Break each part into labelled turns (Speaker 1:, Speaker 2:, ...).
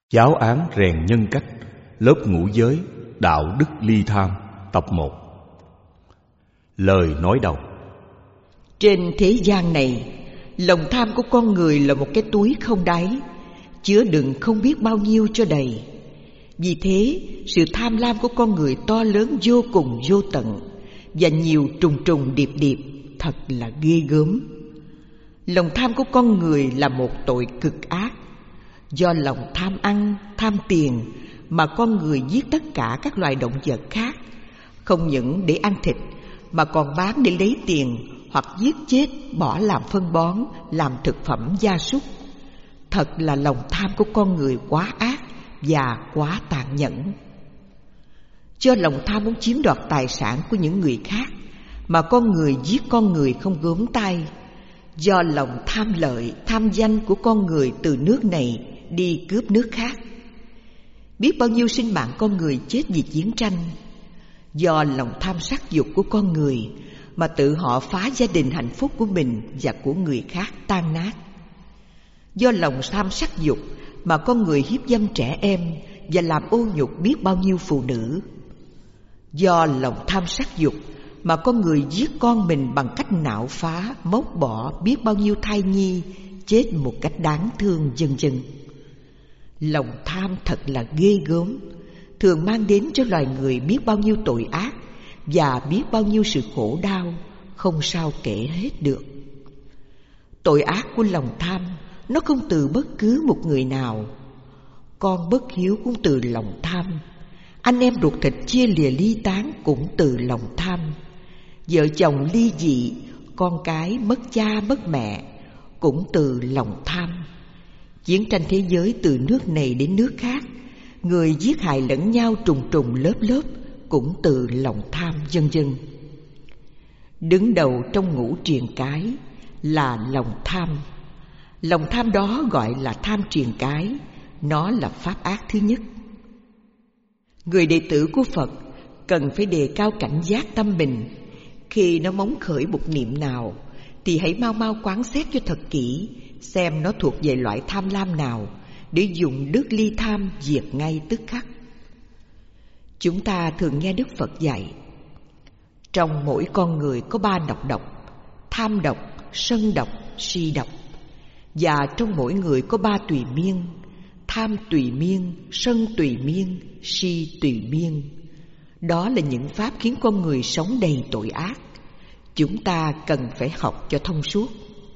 Speaker 1: Giáo án rèn nhân cách, lớp ngũ giới, đạo đức ly tham, tập 1. Lời nói đầu.
Speaker 2: Trên thế gian này, lòng tham của con người là một cái túi không đáy, chứa đựng không biết bao nhiêu cho đầy. Vì thế, sự tham lam của con người to lớn vô cùng vô tận và nhiều trùng trùng điệp điệp, thật là ghê gớm. Lòng tham của con người là một tội cực ác. Do lòng tham ăn, tham tiền mà con người giết tất cả các loài động vật khác, không những để ăn thịt mà còn bán để lấy tiền, hoặc giết chết bỏ làm phân bón, làm thực phẩm gia súc. Thật là lòng tham của con người quá ác và quá tàn nhẫn. Do lòng tham muốn chiếm đoạt tài sản của những người khác mà con người giết con người không gớm tay. Do lòng tham lợi, tham danh của con người từ nước này đi cướp nước khác. Biết bao nhiêu sinh mạng con người chết vì chiến tranh. Do lòng tham sắc dục của con người mà tự họ phá gia đình hạnh phúc của mình và của người khác tan nát. Do lòng tham sắc dục mà con người hiếp dâm trẻ em và làm ô nhục biết bao nhiêu phụ nữ. Do lòng tham sắc dục mà con người giết con mình bằng cách nạo phá, móc bỏ biết bao nhiêu thai nhi chết một cách đáng thương, vân vân. Lòng tham thật là ghê gớm, thường mang đến cho loài người biết bao nhiêu tội ác và biết bao nhiêu sự khổ đau, không sao kể hết được. Tội ác của lòng tham, nó không từ bất cứ một người nào. Con bất hiếu cũng từ lòng tham. Anh em ruột thịt chia lìa ly tán cũng từ lòng tham. Vợ chồng ly dị, con cái mất cha mất mẹ cũng từ lòng tham. Chiến tranh thế giới từ nước này đến nước khác, người giết hại lẫn nhau trùng trùng lớp lớp cũng từ lòng tham, vân vân. Đứng đầu trong ngũ triền cái là lòng tham. Lòng tham đó gọi là tham triền cái, nó là pháp ác thứ nhất. Người đệ tử của Phật cần phải đề cao cảnh giác tâm mình. Khi nó móng khởi một niệm nào thì hãy mau mau quán xét cho thật kỹ, xem nó thuộc về loại tham lam nào để dùng đức ly tham diệt ngay tức khắc. Chúng ta thường nghe Đức Phật dạy, trong mỗi con người có 3 nọc độc: tham độc, sân độc, si độc. Và trong mỗi người có 3 tùy miên: tham tùy miên, sân tùy miên, si tùy miên. Đó là những pháp khiến con người sống đầy tội ác. Chúng ta cần phải học cho thông suốt.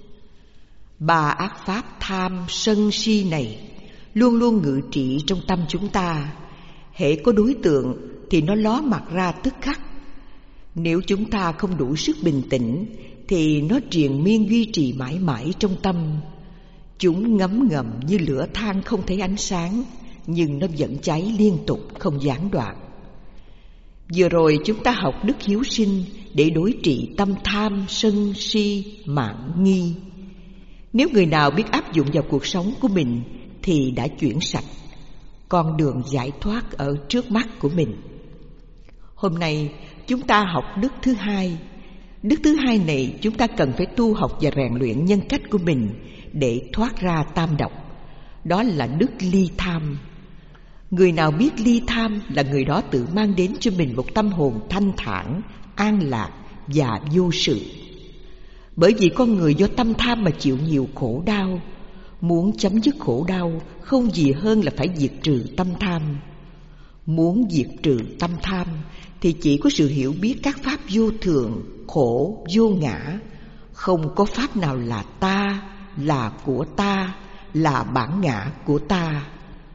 Speaker 2: 3 ác pháp tham, sân, si này luôn luôn ngự trị trong tâm chúng ta. Hễ có đối tượng thì nó ló mặt ra tức khắc. Nếu chúng ta không đủ sức bình tĩnh thì nó triền miên duy trì mãi mãi trong tâm. Chúng ngấm ngầm như lửa than không thấy ánh sáng, nhưng nó vẫn cháy liên tục không gián đoạn. Vừa rồi chúng ta học đức hiếu sinh để đối trị tâm tham, sân, si, mạn, nghi. Nếu người nào biết áp dụng vào cuộc sống của mình thì đã chuyển sạch. Con đường giải thoát ở trước mắt của mình. Hôm nay chúng ta học đức thứ hai. Đức thứ hai này chúng ta cần phải tu học và rèn luyện nhân cách của mình để thoát ra tam độc. Đó là đức ly tham. Người nào biết ly tham là người đó tự mang đến cho mình một tâm hồn thanh thản, an lạc và vô sự. Bởi vì con người do tâm tham mà chịu nhiều khổ đau. Muốn chấm dứt khổ đau không gì hơn là phải diệt trừ tâm tham. Muốn diệt trừ tâm tham thì chỉ có sự hiểu biết các pháp vô thường, khổ, vô ngã. Không có pháp nào là ta, là của ta, là bản ngã của ta.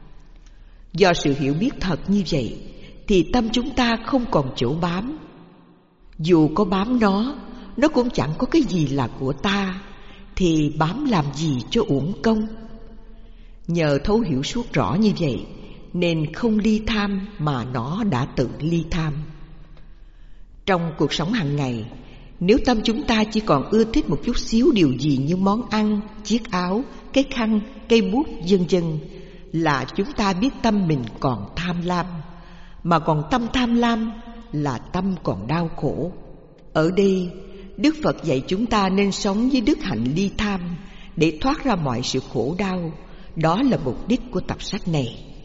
Speaker 2: Do sự hiểu biết thật như vậy thì tâm chúng ta không còn chỗ bám. Dù có bám nó cũng chẳng có cái gì là của ta, thì bám làm gì cho uổng công. Nhờ thấu hiểu suốt rõ như vậy nên không ly tham mà nó đã tự ly tham. Trong cuộc sống hàng ngày, nếu tâm chúng ta chỉ còn ưa thích một chút xíu điều gì như món ăn, chiếc áo, cái khăn, cây bút, vân vân, là chúng ta biết tâm mình còn tham lam. Mà còn tâm tham lam là tâm còn đau khổ. Ở đây Đức Phật dạy chúng ta nên sống với đức hạnh ly tham để thoát ra mọi sự khổ đau. Đó là mục đích của tập sách này.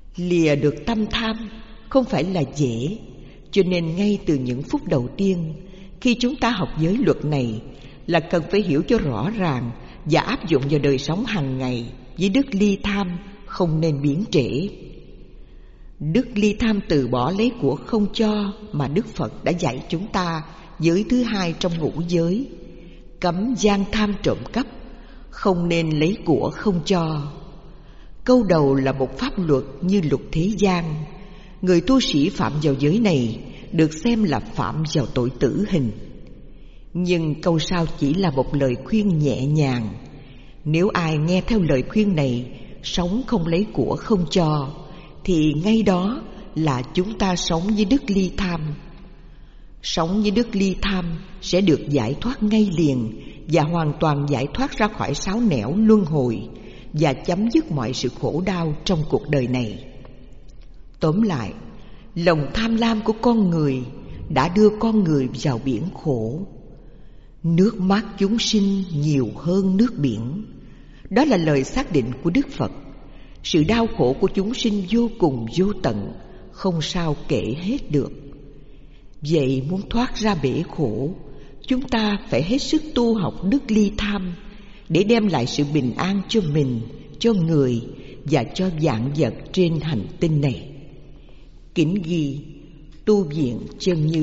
Speaker 2: Lìa được tâm tham không phải là dễ, cho nên ngay từ những phút đầu tiên khi chúng ta học giới luật này là cần phải hiểu cho rõ ràng và áp dụng vào đời sống hàng ngày với đức ly tham không nên biến trễ. Đức ly tham từ bỏ lấy của không cho mà Đức Phật đã dạy chúng ta giới thứ hai trong ngũ giới: cấm gian tham trộm cắp, không nên lấy của không cho. Câu đầu là một pháp luật như luật thế gian. Người tu sĩ phạm vào giới này được xem là phạm vào tội tử hình. Nhưng câu sau chỉ là một lời khuyên nhẹ nhàng. Nếu ai nghe theo lời khuyên này, sống không lấy của không cho, thì ngay đó là chúng ta sống với đức ly tham. Sống với đức ly tham sẽ được giải thoát ngay liền và hoàn toàn giải thoát ra khỏi sáo nẻo luân hồi và chấm dứt mọi sự khổ đau trong cuộc đời này. Tóm lại, lòng tham lam của con người đã đưa con người vào biển khổ. Nước mắt chúng sinh nhiều hơn nước biển. Đó là lời xác định của Đức Phật. Sự đau khổ của chúng sinh vô cùng vô tận, không sao kể hết được. Vậy muốn thoát ra bể khổ, chúng ta phải hết sức tu học đức ly tham để đem lại sự bình an cho mình, cho người và cho vạn vật trên hành tinh này. Kính ghi Tu Viện Chân Như.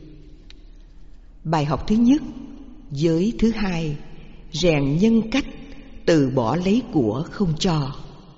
Speaker 2: Bài học thứ nhất: giới thứ hai, rèn nhân cách, từ bỏ lấy của không cho.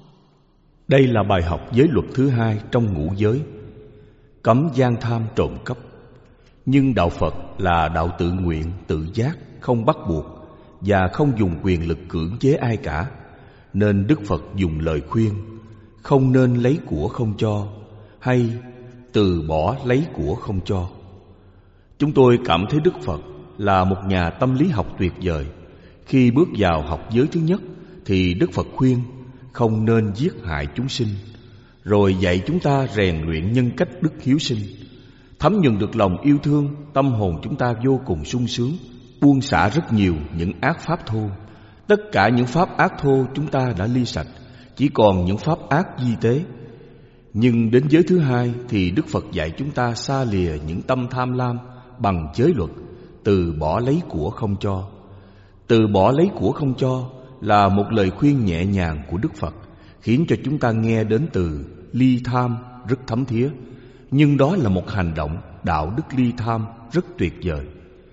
Speaker 1: Đây là bài học giới luật thứ hai trong ngũ giới: cấm gian tham trộm cắp. Nhưng đạo Phật là đạo tự nguyện, tự giác, không bắt buộc và không dùng quyền lực cưỡng chế ai cả, nên Đức Phật dùng lời khuyên không nên lấy của không cho hay từ bỏ lấy của không cho. Chúng tôi cảm thấy Đức Phật là một nhà tâm lý học tuyệt vời. Khi bước vào học giới thứ nhất thì Đức Phật khuyên không nên giết hại chúng sinh, rồi dạy chúng ta rèn luyện nhân cách đức hiếu sinh. Thấm nhuần được lòng yêu thương, tâm hồn chúng ta vô cùng sung sướng, buông xả rất nhiều những ác pháp thô. Tất cả những pháp ác thô chúng ta đã ly sạch, chỉ còn những pháp ác di tế. Nhưng đến giới thứ hai thì Đức Phật dạy chúng ta xa lìa những tâm tham lam bằng giới luật, từ bỏ lấy của không cho. Từ bỏ lấy của không cho là một lời khuyên nhẹ nhàng của Đức Phật, khiến cho chúng ta nghe đến từ ly tham rất thấm thía. Nhưng đó là một hành động đạo đức ly tham rất tuyệt vời.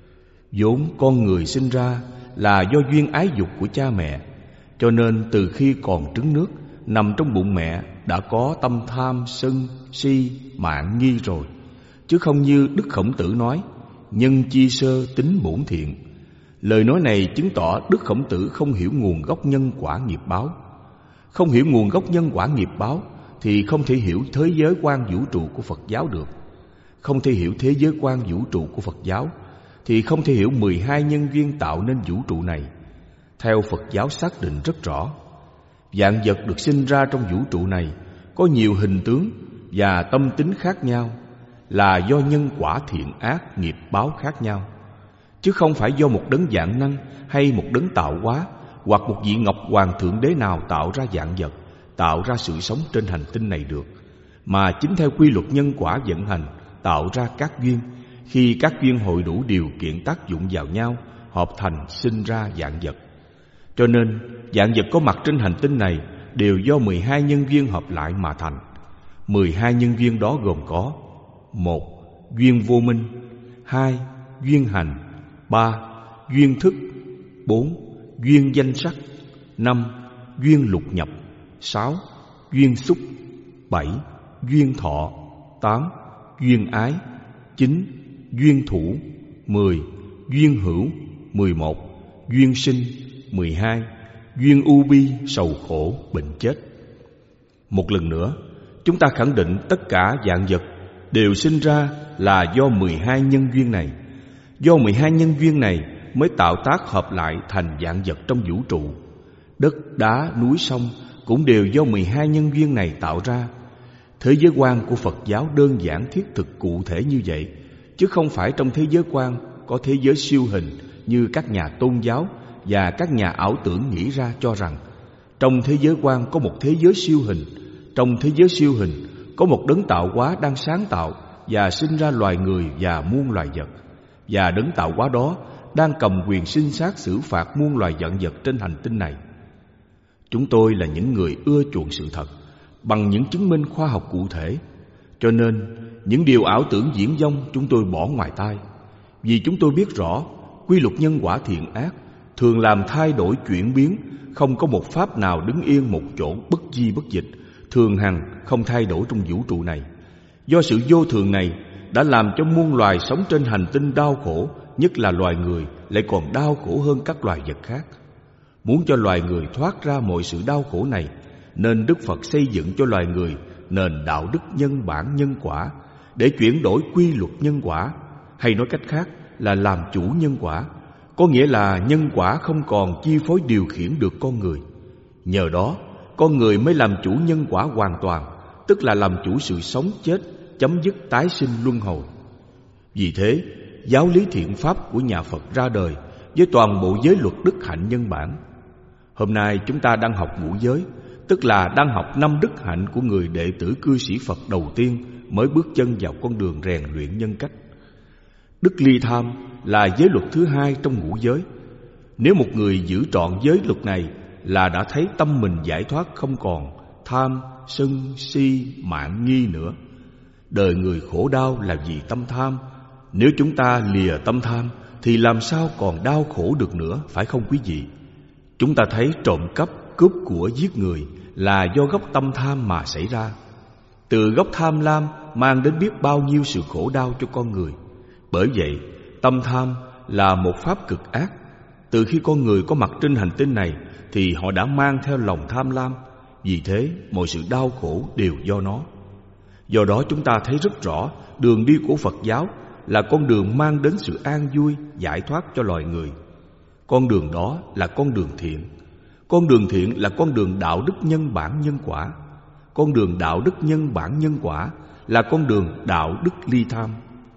Speaker 1: Vốn con người sinh ra là do duyên ái dục của cha mẹ, cho nên từ khi còn trứng nước, nằm trong bụng mẹ đã có tâm tham, sân, si, mạn, nghi rồi. Chứ không như Đức Khổng Tử nói: nhân chi sơ tính bổn thiện. Lời nói này chứng tỏ Đức Khổng Tử không hiểu nguồn gốc nhân quả nghiệp báo. Không hiểu nguồn gốc nhân quả nghiệp báo thì không thể hiểu thế giới quan vũ trụ của Phật giáo được. Không thể hiểu thế giới quan vũ trụ của Phật giáo thì không thể hiểu 12 nhân duyên tạo nên vũ trụ này. Theo Phật giáo xác định rất rõ, vạn vật được sinh ra trong vũ trụ này có nhiều hình tướng và tâm tính khác nhau, là do nhân quả thiện ác nghiệp báo khác nhau, chứ không phải do một đấng vạn năng hay một đấng tạo hóa hoặc một vị Ngọc Hoàng Thượng Đế nào tạo ra vạn vật, tạo ra sự sống trên hành tinh này được, mà chính theo quy luật nhân quả vận hành tạo ra các duyên. Khi các duyên hội đủ điều kiện tác dụng vào nhau, hợp thành sinh ra vạn vật. Cho nên vạn vật có mặt trên hành tinh này đều do 12 nhân duyên hợp lại mà thành. 12 nhân duyên đó gồm có: 1. Duyên vô minh. 2. Duyên hành. 3. Duyên thức. 4. Duyên danh sắc. 5. Duyên lục nhập. 6. Duyên xúc. 7. Duyên thọ. 8. Duyên ái. 9. Duyên thủ. 10. Duyên hữu. 11. Duyên sinh. 12. Duyên ưu bi, sầu khổ, bệnh chết. Một lần nữa, chúng ta khẳng định tất cả vạn vật đều sinh ra là do 12 nhân duyên này. Do 12 nhân duyên này mới tạo tác hợp lại thành vạn vật trong vũ trụ. Đất, đá, núi, sông cũng đều do 12 nhân duyên này tạo ra. Thế giới quan của Phật giáo đơn giản thiết thực cụ thể như vậy, chứ không phải trong thế giới quan có thế giới siêu hình như các nhà tôn giáo và các nhà ảo tưởng nghĩ ra, cho rằng trong thế giới quan có một thế giới siêu hình, Trong thế giới siêu hình, có một đấng tạo hóa đang sáng tạo và sinh ra loài người và muôn loài vật. Và đấng tạo hóa đó đang cầm quyền sinh sát xử phạt muôn loài vạn vật trên hành tinh này. Chúng tôi là những người ưa chuộng sự thật bằng những chứng minh khoa học cụ thể. Cho nên, những điều ảo tưởng viển vông chúng tôi bỏ ngoài tai. Vì chúng tôi biết rõ, quy luật nhân quả thiện ác thường làm thay đổi chuyển biến. Không có một pháp nào đứng yên một chỗ bất di bất dịch, thường hằng không thay đổi trong vũ trụ này. Do sự vô thường này đã làm cho muôn loài sống trên hành tinh đau khổ, nhất là loài người lại còn đau khổ hơn các loài vật khác. Muốn cho loài người thoát ra mọi sự đau khổ này, nên Đức Phật xây dựng cho loài người nền đạo đức nhân bản nhân quả để chuyển đổi quy luật nhân quả, hay nói cách khác là làm chủ nhân quả. Có nghĩa là nhân quả không còn chi phối điều khiển được con người. Nhờ đó, con người mới làm chủ nhân quả hoàn toàn, tức là làm chủ sự sống chết, chấm dứt tái sinh luân hồi. Vì thế, giáo lý thiện pháp của nhà Phật ra đời với toàn bộ giới luật đức hạnh nhân bản. Hôm nay chúng ta đang học ngũ giới, tức là đang học 5 đức hạnh của người đệ tử cư sĩ Phật đầu tiên mới bước chân vào con đường rèn luyện nhân cách. Đức ly tham là giới luật thứ 2 trong ngũ giới. Nếu một người giữ trọn giới luật này là đã thấy tâm mình giải thoát, không còn tham, sân, si, mạn, nghi nữa. Đời người khổ đau là vì tâm tham. Nếu chúng ta lìa tâm tham thì làm sao còn đau khổ được nữa, phải không quý vị? Chúng ta thấy trộm cắp, cướp của, giết người là do gốc tâm tham mà xảy ra. Từ gốc tham lam mang đến biết bao nhiêu sự khổ đau cho con người. Bởi vậy, tâm tham là một pháp cực ác. Từ khi con người có mặt trên hành tinh này thì họ đã mang theo lòng tham lam. Vì thế, mọi sự đau khổ đều do nó. Do đó chúng ta thấy rất rõ đường đi của Phật giáo là con đường mang đến sự an vui, giải thoát cho loài người. Con đường đó là con đường thiện. Con đường thiện là con đường đạo đức nhân bản nhân quả. Con đường đạo đức nhân bản nhân quả là con đường đạo đức ly tham.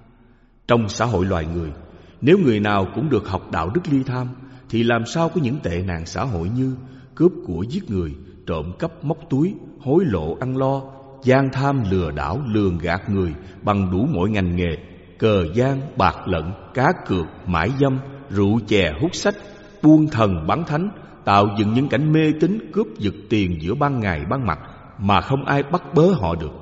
Speaker 1: Trong xã hội loài người, nếu người nào cũng được học đạo đức ly tham thì làm sao có những tệ nạn xã hội như cướp của, giết người, trộm cắp, móc túi, hối lộ, ăn lo, gian tham, lừa đảo, lường gạt người bằng đủ mọi ngành nghề, cờ gian, bạc lận, cá cược, mãi dâm, rượu chè, hút sách, buôn thần bán thánh, tạo dựng những cảnh mê tín cướp giật tiền giữa ban ngày ban mặt mà không ai bắt bớ họ được.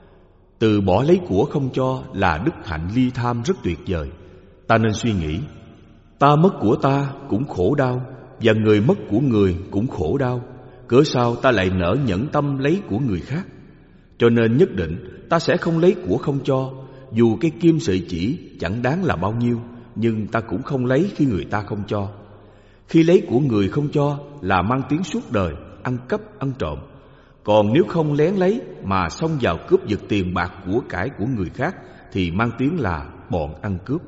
Speaker 1: Từ bỏ lấy của không cho là đức hạnh ly tham rất tuyệt vời. Ta nên suy nghĩ, ta mất của ta cũng khổ đau, và người mất của người cũng khổ đau, cớ sao ta lại nỡ nhẫn tâm lấy của người khác? Cho nên nhất định ta sẽ không lấy của không cho. Dù cái kim sợi chỉ chẳng đáng là bao nhiêu, nhưng ta cũng không lấy khi người ta không cho. Khi lấy của người không cho là mang tiếng suốt đời ăn cắp, ăn trộm. Còn nếu không lén lấy mà xông vào cướp giật tiền bạc của cải của người khác thì mang tiếng là bọn ăn cướp.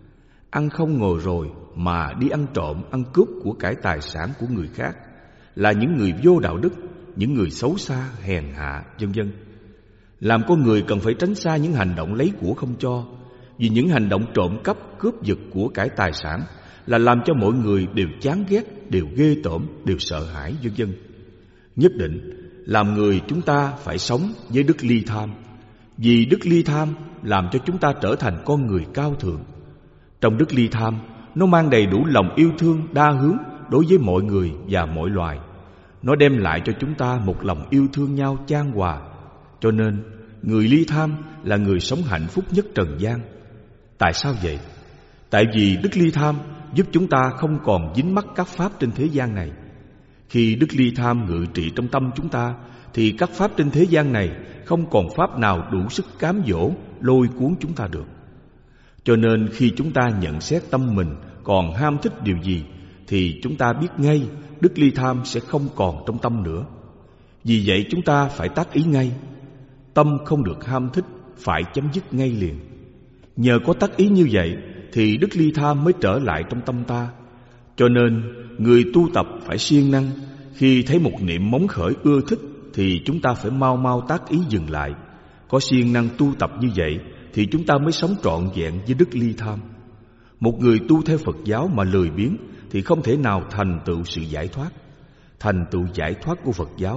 Speaker 1: Ăn không ngồi rồi mà đi ăn trộm, ăn cướp của cải tài sản của người khác là những người vô đạo đức, những người xấu xa, hèn hạ, vân vân. Làm con người cần phải tránh xa những hành động lấy của không cho, vì những hành động trộm cắp, cướp giật của cải tài sản là làm cho mọi người đều chán ghét, đều ghê tởm, đều sợ hãi, vân vân. Nhất định làm người chúng ta phải sống với đức ly tham, vì đức ly tham làm cho chúng ta trở thành con người cao thượng. Trong đức ly tham, nó mang đầy đủ lòng yêu thương đa hướng đối với mọi người và mọi loài. Nó đem lại cho chúng ta một lòng yêu thương nhau chan hòa. Cho nên, người ly tham là người sống hạnh phúc nhất trần gian. Tại sao vậy? Tại vì đức ly tham giúp chúng ta không còn dính mắc các pháp trên thế gian này. Khi đức ly tham ngự trị trong tâm chúng ta thì các pháp trên thế gian này không còn pháp nào đủ sức cám dỗ, lôi cuốn chúng ta được. Cho nên khi chúng ta nhận xét tâm mình còn ham thích điều gì thì chúng ta biết ngay đức ly tham sẽ không còn trong tâm nữa. Vì vậy chúng ta phải tác ý ngay. Tâm không được ham thích phải chấm dứt ngay liền. Nhờ có tác ý như vậy thì đức ly tham mới trở lại trong tâm ta. Cho nên người tu tập phải siêng năng. Khi thấy một niệm móng khởi ưa thích thì chúng ta phải mau mau tác ý dừng lại. Có siêng năng tu tập như vậy thì chúng ta mới sống trọn vẹn với đức ly tham. Một người tu theo Phật giáo mà lười biếng thì không thể nào thành tựu sự giải thoát. Thành tựu giải thoát của Phật giáo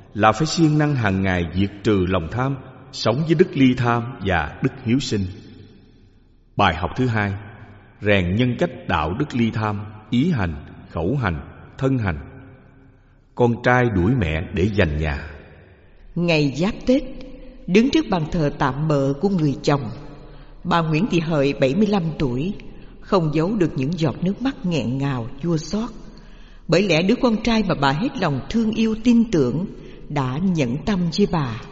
Speaker 1: là phải siêng năng hàng ngày diệt trừ lòng tham, sống với đức ly tham và đức hiếu sinh. Bài học thứ hai, rèn nhân cách đạo đức ly tham, ý hành, khẩu hành, thân hành. Con trai đuổi mẹ để giành nhà.
Speaker 2: Ngày Giáp Tết, đứng trước bàn thờ tạm bợ của người chồng, bà Nguyễn Thị Hợi 75 tuổi không giấu được những giọt nước mắt nghẹn ngào chua xót. Bởi lẽ đứa con trai mà bà hết lòng thương yêu tin tưởng đã nhẫn tâm với bà.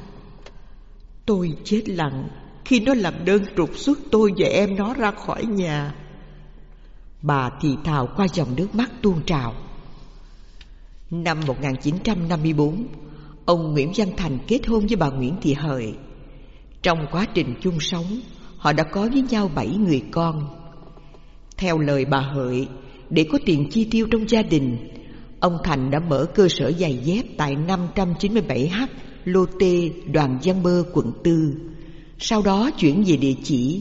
Speaker 2: Tôi chết lặng khi nó làm đơn trục xuất tôi và em nó ra khỏi nhà. Bà thì thào qua dòng nước mắt tuôn trào. Năm 1954, ông Nguyễn Văn Thành kết hôn với bà Nguyễn Thị Hợi. Trong quá trình chung sống, họ đã có với nhau 7 người con. Theo lời bà Hợi, để có tiền chi tiêu trong gia đình, ông Thành đã mở cơ sở giày dép tại 597H Lô Tê, Đoàn Văn Bơ, quận 4. Sau đó chuyển về địa chỉ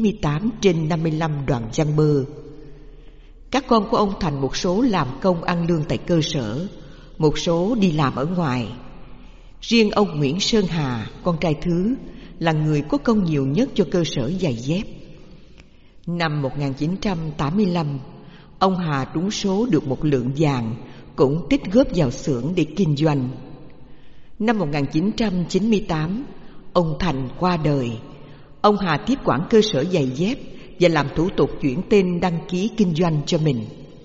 Speaker 2: 98/55 Đoàn Văn Bơ. Các con của ông Thành một số làm công ăn lương tại cơ sở, một số đi làm ở ngoài. Riêng ông Nguyễn Sơn Hà, con trai thứ, là người có công nhiều nhất cho cơ sở giày dép. Năm 1985, ông Hà trúng số được một lượng vàng, cũng tích góp vào xưởng để kinh doanh. Năm 1998, ông Thành qua đời. Ông Hà tiếp quản cơ sở giày dép và làm thủ tục chuyển tên đăng ký kinh doanh cho mình.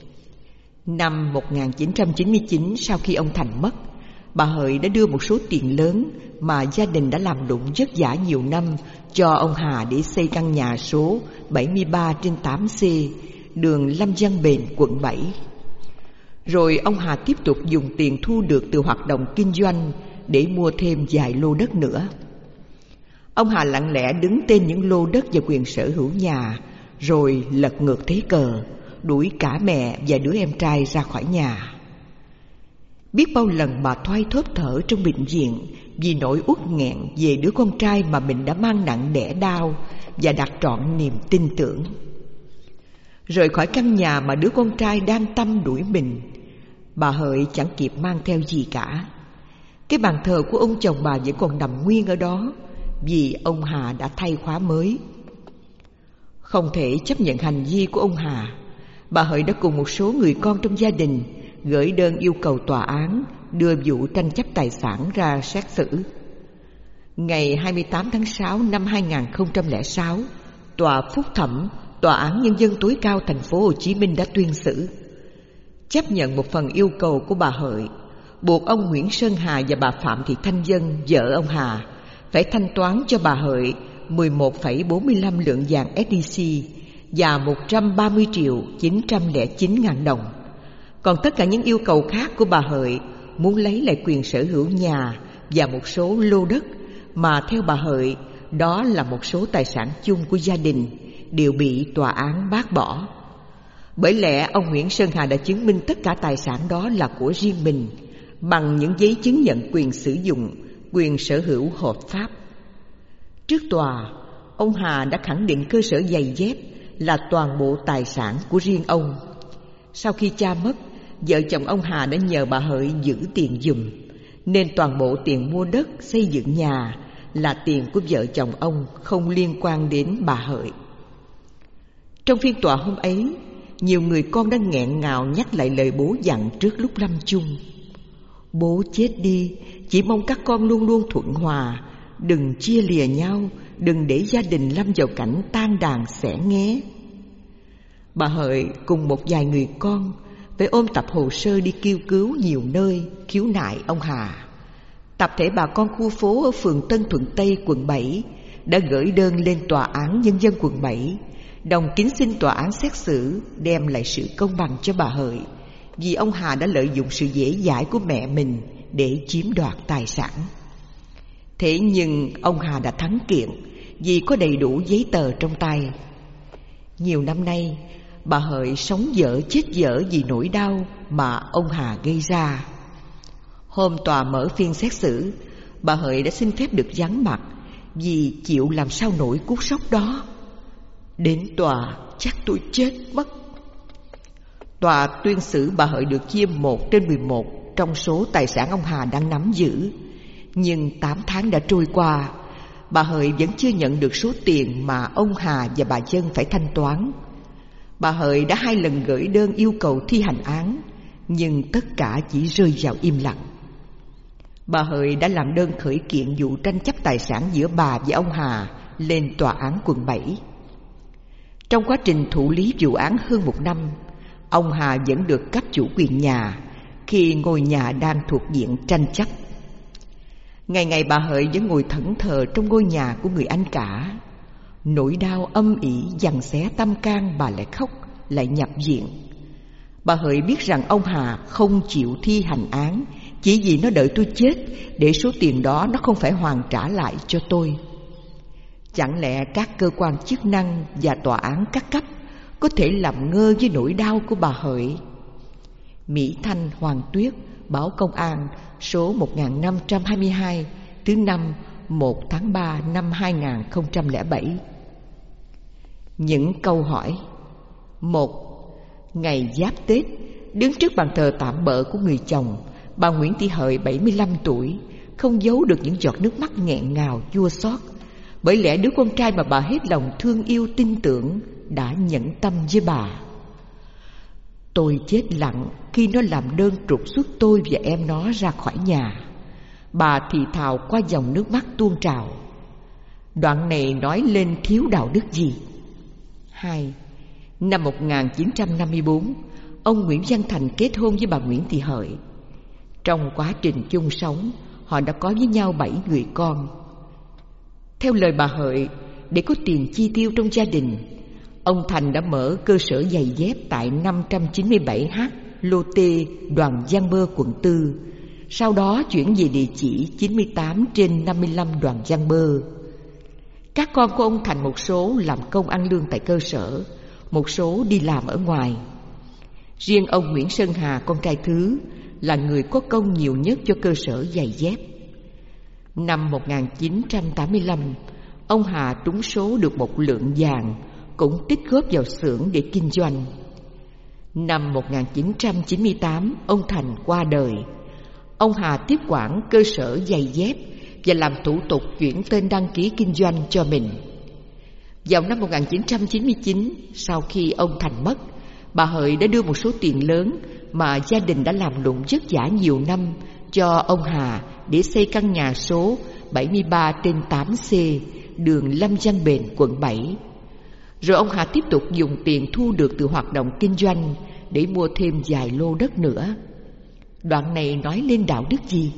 Speaker 2: Năm 1999, sau khi ông Thành mất, bà Hợi đã đưa một số tiền lớn mà gia đình đã làm lụng vất vả nhiều năm cho ông Hà để xây căn nhà số 73/8C, đường Lâm Văn Bền, quận 7. Rồi ông Hà tiếp tục dùng tiền thu được từ hoạt động kinh doanh để mua thêm vài lô đất nữa. Ông Hà lặng lẽ đứng tên những lô đất và quyền sở hữu nhà, rồi lật ngược thế cờ, đuổi cả mẹ và đứa em trai ra khỏi nhà. Biết bao lần bà thoai thóp thở trong bệnh viện vì nỗi uất nghẹn về đứa con trai mà mình đã mang nặng đẻ đau và đặt trọn niềm tin tưởng. Rời khỏi căn nhà mà đứa con trai đang tâm đuổi mình, bà Hợi chẳng kịp mang theo gì cả. Cái bàn thờ của ông chồng bà vẫn còn nằm nguyên ở đó, vì ông Hà đã thay khóa mới. Không thể chấp nhận hành vi của ông Hà, bà Hợi đã cùng một số người con trong gia đình gửi đơn yêu cầu tòa án đưa vụ tranh chấp tài sản ra xét xử. Ngày 28 tháng 6 năm 2006, Tòa Phúc Thẩm, Tòa án Nhân dân tối cao thành phố Hồ Chí Minh đã tuyên xử. Chấp nhận một phần yêu cầu của bà Hợi, buộc ông Nguyễn Sơn Hà và bà Phạm Thị Thanh Vân, vợ ông Hà, phải thanh toán cho bà Hợi 11,45 lượng vàng SJC và 130.909.000 đồng. Còn tất cả những yêu cầu khác của bà Hợi muốn lấy lại quyền sở hữu nhà và một số lô đất mà theo bà Hợi đó là một số tài sản chung của gia đình đều bị tòa án bác bỏ. Bởi lẽ ông Nguyễn Sơn Hà đã chứng minh tất cả tài sản đó là của riêng mình bằng những giấy chứng nhận quyền sử dụng, quyền sở hữu hợp pháp. Trước tòa, ông Hà đã khẳng định cơ sở giày dép là toàn bộ tài sản của riêng ông. Sau khi cha mất, vợ chồng ông Hà đã nhờ bà Hợi giữ tiền giùm, nên toàn bộ tiền mua đất, xây dựng nhà là tiền của vợ chồng ông, không liên quan đến bà Hợi. Trong phiên tòa hôm ấy, nhiều người con đã nghẹn ngào nhắc lại lời bố dặn trước lúc lâm chung. Bố chết đi, chỉ mong các con luôn luôn thuận hòa, đừng chia lìa nhau, đừng để gia đình lâm vào cảnh tan đàn xẻ nghé. Bà Hợi cùng một vài người con phải ôm tập hồ sơ đi kêu cứu nhiều nơi khiếu nại ông Hà. Tập thể bà con khu phố ở phường Tân Thuận Tây, quận 7 đã gửi đơn lên Tòa án Nhân dân quận 7, đồng kính xin tòa án xét xử đem lại sự công bằng cho bà Hợi, vì ông Hà đã lợi dụng sự dễ dãi của mẹ mình để chiếm đoạt tài sản. Thế nhưng ông Hà đã thắng kiện vì có đầy đủ giấy tờ trong tay. Nhiều năm nay, bà Hợi sống dở chết dở vì nỗi đau mà ông Hà gây ra. Hôm tòa mở phiên xét xử, bà Hợi đã xin phép được vắng mặt vì chịu làm sao nổi cú sốc đó. Đến tòa chắc tôi chết mất. Tòa tuyên xử bà Hợi được chia 1/11 trong số tài sản ông Hà đang nắm giữ. Nhưng 8 tháng đã trôi qua, bà Hợi vẫn chưa nhận được số tiền mà ông Hà và bà Dân phải thanh toán. Bà Hợi đã 2 lần gửi đơn yêu cầu thi hành án, nhưng tất cả chỉ rơi vào im lặng. Bà Hợi đã làm đơn khởi kiện vụ tranh chấp tài sản giữa bà và ông Hà lên tòa án quận 7. Trong quá trình thụ lý vụ án hơn 1 năm, ông Hà vẫn được cấp chủ quyền nhà khi ngôi nhà đang thuộc diện tranh chấp. Ngày ngày bà Hợi vẫn ngồi thẫn thờ trong ngôi nhà của người anh cả. Nỗi đau âm ỉ giằng xé tâm can bà lại khóc, lại nhập viện. Bà Hợi biết rằng ông Hà không chịu thi hành án chỉ vì nó đợi tôi chết để số tiền đó nó không phải hoàn trả lại cho tôi. Chẳng lẽ các cơ quan chức năng và tòa án các cấp có thể làm ngơ với nỗi đau của bà Hợi? Mỹ Thanh Hoàng Tuyết, Báo Công an, số 1522, thứ năm 1 tháng 3 năm 2007. Những câu hỏi. 1. Ngày Giáp Tết, đứng trước bàn thờ tạm bợ của người chồng, bà Nguyễn Thị Hợi 75 tuổi không giấu được những giọt nước mắt nghẹn ngào chua xót, bởi lẽ đứa con trai mà bà hết lòng thương yêu tin tưởng đã nhẫn tâm với bà. Tôi chết lặng khi nó làm đơn trục xuất tôi và em nó ra khỏi nhà. Bà thì thào qua dòng nước mắt tuôn trào. Đoạn này nói lên thiếu đạo đức gì? 2. Năm 1954, ông Nguyễn Văn Thành kết hôn với bà Nguyễn Thị Hợi. Trong quá trình chung sống, họ đã có với nhau 7 người con. Theo lời bà Hợi, để có tiền chi tiêu trong gia đình, ông Thành đã mở cơ sở giày dép tại 597H Lô Tê, Đoàn Giang Bơ, quận 4. Sau đó chuyển về địa chỉ 98/55 Đoàn Giang Bơ. Các con của ông Thành một số làm công ăn lương tại cơ sở, một số đi làm ở ngoài. Riêng ông Nguyễn Sơn Hà, con trai thứ, là người có công nhiều nhất cho cơ sở giày dép. Năm 1985, ông Hà trúng số được 1 lượng vàng, cũng tích góp vào xưởng để kinh doanh. Năm 1998, ông Thành qua đời. Ông Hà tiếp quản cơ sở giày dép và làm thủ tục chuyển tên đăng ký kinh doanh cho mình. Vào năm 1999, sau khi ông Thành mất, bà Hợi đã đưa một số tiền lớn mà gia đình đã làm lụng vất vả nhiều năm cho ông Hà để xây căn nhà số 73/8C, đường Lâm Văn Bền, quận 7. Rồi ông Hà tiếp tục dùng tiền thu được từ hoạt động kinh doanh để mua thêm vài lô đất nữa. Đoạn này nói lên đạo đức gì?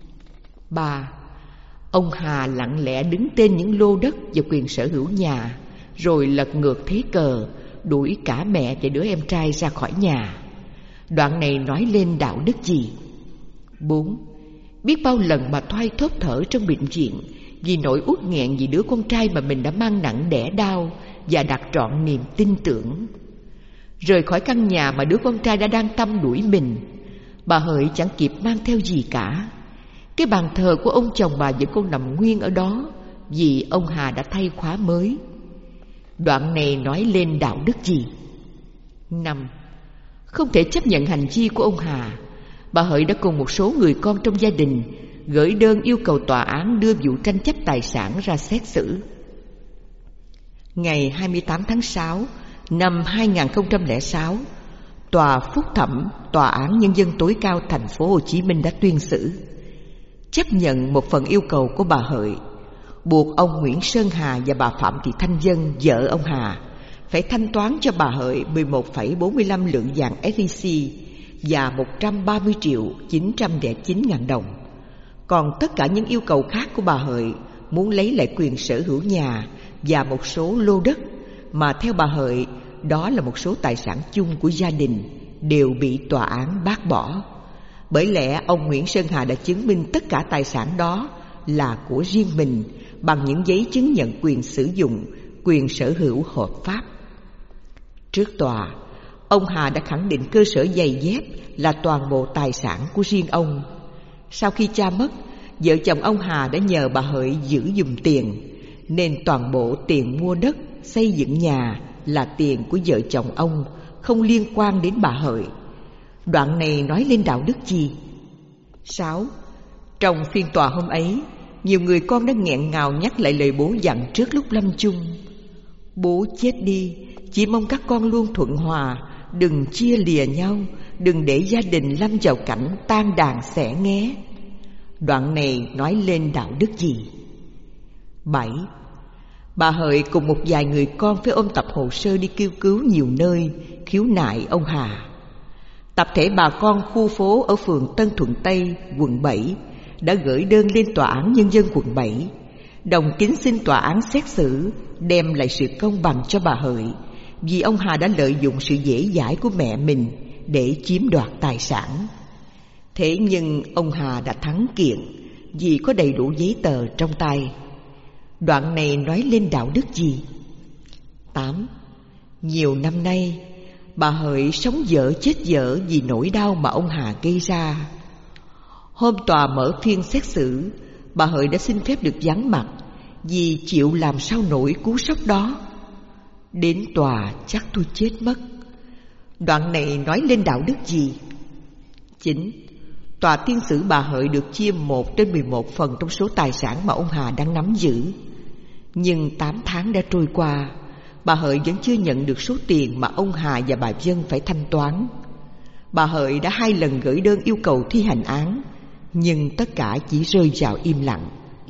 Speaker 2: 3. Ông Hà lặng lẽ đứng tên những lô đất và quyền sở hữu nhà, rồi lật ngược thế cờ, đuổi cả mẹ và đứa em trai ra khỏi nhà. Đoạn này nói lên đạo đức gì? 4. Biết bao lần bà thoai thóp thở trong bệnh viện vì nỗi uất nghẹn vì đứa con trai mà mình đã mang nặng đẻ đau và đặt trọn niềm tin tưởng. Rời khỏi căn nhà mà đứa con trai đã đang tâm đuổi mình, bà Hợi chẳng kịp mang theo gì cả. Cái bàn thờ của ông chồng bà vẫn còn nằm nguyên ở đó, vì ông Hà đã thay khóa mới. Đoạn này nói lên đạo đức gì? 5. Không thể chấp nhận hành vi của ông Hà, bà Hợi đã cùng một số người con trong gia đình gửi đơn yêu cầu tòa án đưa vụ tranh chấp tài sản ra xét xử. Ngày 28 tháng 6 năm 2006, Tòa Phúc thẩm Tòa án Nhân dân tối cao thành phố Hồ Chí Minh đã tuyên xử, chấp nhận một phần yêu cầu của bà Hợi, buộc ông Nguyễn Sơn Hà và bà Phạm Thị Thanh Vân, vợ ông Hà, phải thanh toán cho bà Hợi 11,45 lượng vàng SJC và 130.909.000 đồng. Còn tất cả những yêu cầu khác của bà Hợi muốn lấy lại quyền sở hữu nhà và một số lô đất mà theo bà Hợi đó là một số tài sản chung của gia đình đều bị tòa án bác bỏ. Bởi lẽ ông Nguyễn Sơn Hà đã chứng minh tất cả tài sản đó là của riêng mình bằng những giấy chứng nhận quyền sử dụng, quyền sở hữu hợp pháp. Trước tòa, ông Hà đã khẳng định cơ sở giày dép là toàn bộ tài sản của riêng ông. Sau khi cha mất, vợ chồng ông Hà đã nhờ bà Hợi giữ giùm tiền, nên toàn bộ tiền mua đất, xây dựng nhà là tiền của vợ chồng ông, không liên quan đến bà Hợi. Đoạn này nói lên đạo đức gì? 6. Trong phiên tòa hôm ấy, nhiều người con đã nghẹn ngào nhắc lại lời bố dặn trước lúc lâm chung. Bố chết đi, chỉ mong các con luôn thuận hòa, đừng chia lìa nhau, đừng để gia đình lâm vào cảnh tan đàn xẻ nghé. Đoạn này nói lên đạo đức gì? 7. Bà Hợi cùng một vài người con phải ôm tập hồ sơ đi kêu cứu nhiều nơi, khiếu nại ông Hà. Tập thể bà con khu phố ở phường Tân Thuận Tây, quận 7 đã gửi đơn lên Tòa án Nhân dân quận 7, đồng kính xin tòa án xét xử, đem lại sự công bằng cho bà Hợi, vì ông Hà đã lợi dụng sự dễ dãi của mẹ mình để chiếm đoạt tài sản. Thế nhưng ông Hà đã thắng kiện vì có đầy đủ giấy tờ trong tay. Đoạn này nói lên đạo đức gì? 8. Nhiều năm nay, bà Hợi sống dở chết dở vì nỗi đau mà ông Hà gây ra. Hôm tòa mở phiên xét xử, bà Hợi đã xin phép được vắng mặt vì chịu làm sao nổi cú sốc đó. Đến tòa chắc tôi chết mất. Đoạn này nói lên đạo đức gì? 9. Tòa tuyên xử bà Hợi được chia 1/11 phần trong số tài sản mà ông Hà đang nắm giữ. Nhưng 8 tháng đã trôi qua, bà Hợi vẫn chưa nhận được số tiền mà ông Hà và bà Vân phải thanh toán. Bà Hợi đã 2 lần gửi đơn yêu cầu thi hành án, nhưng tất cả chỉ rơi vào im lặng.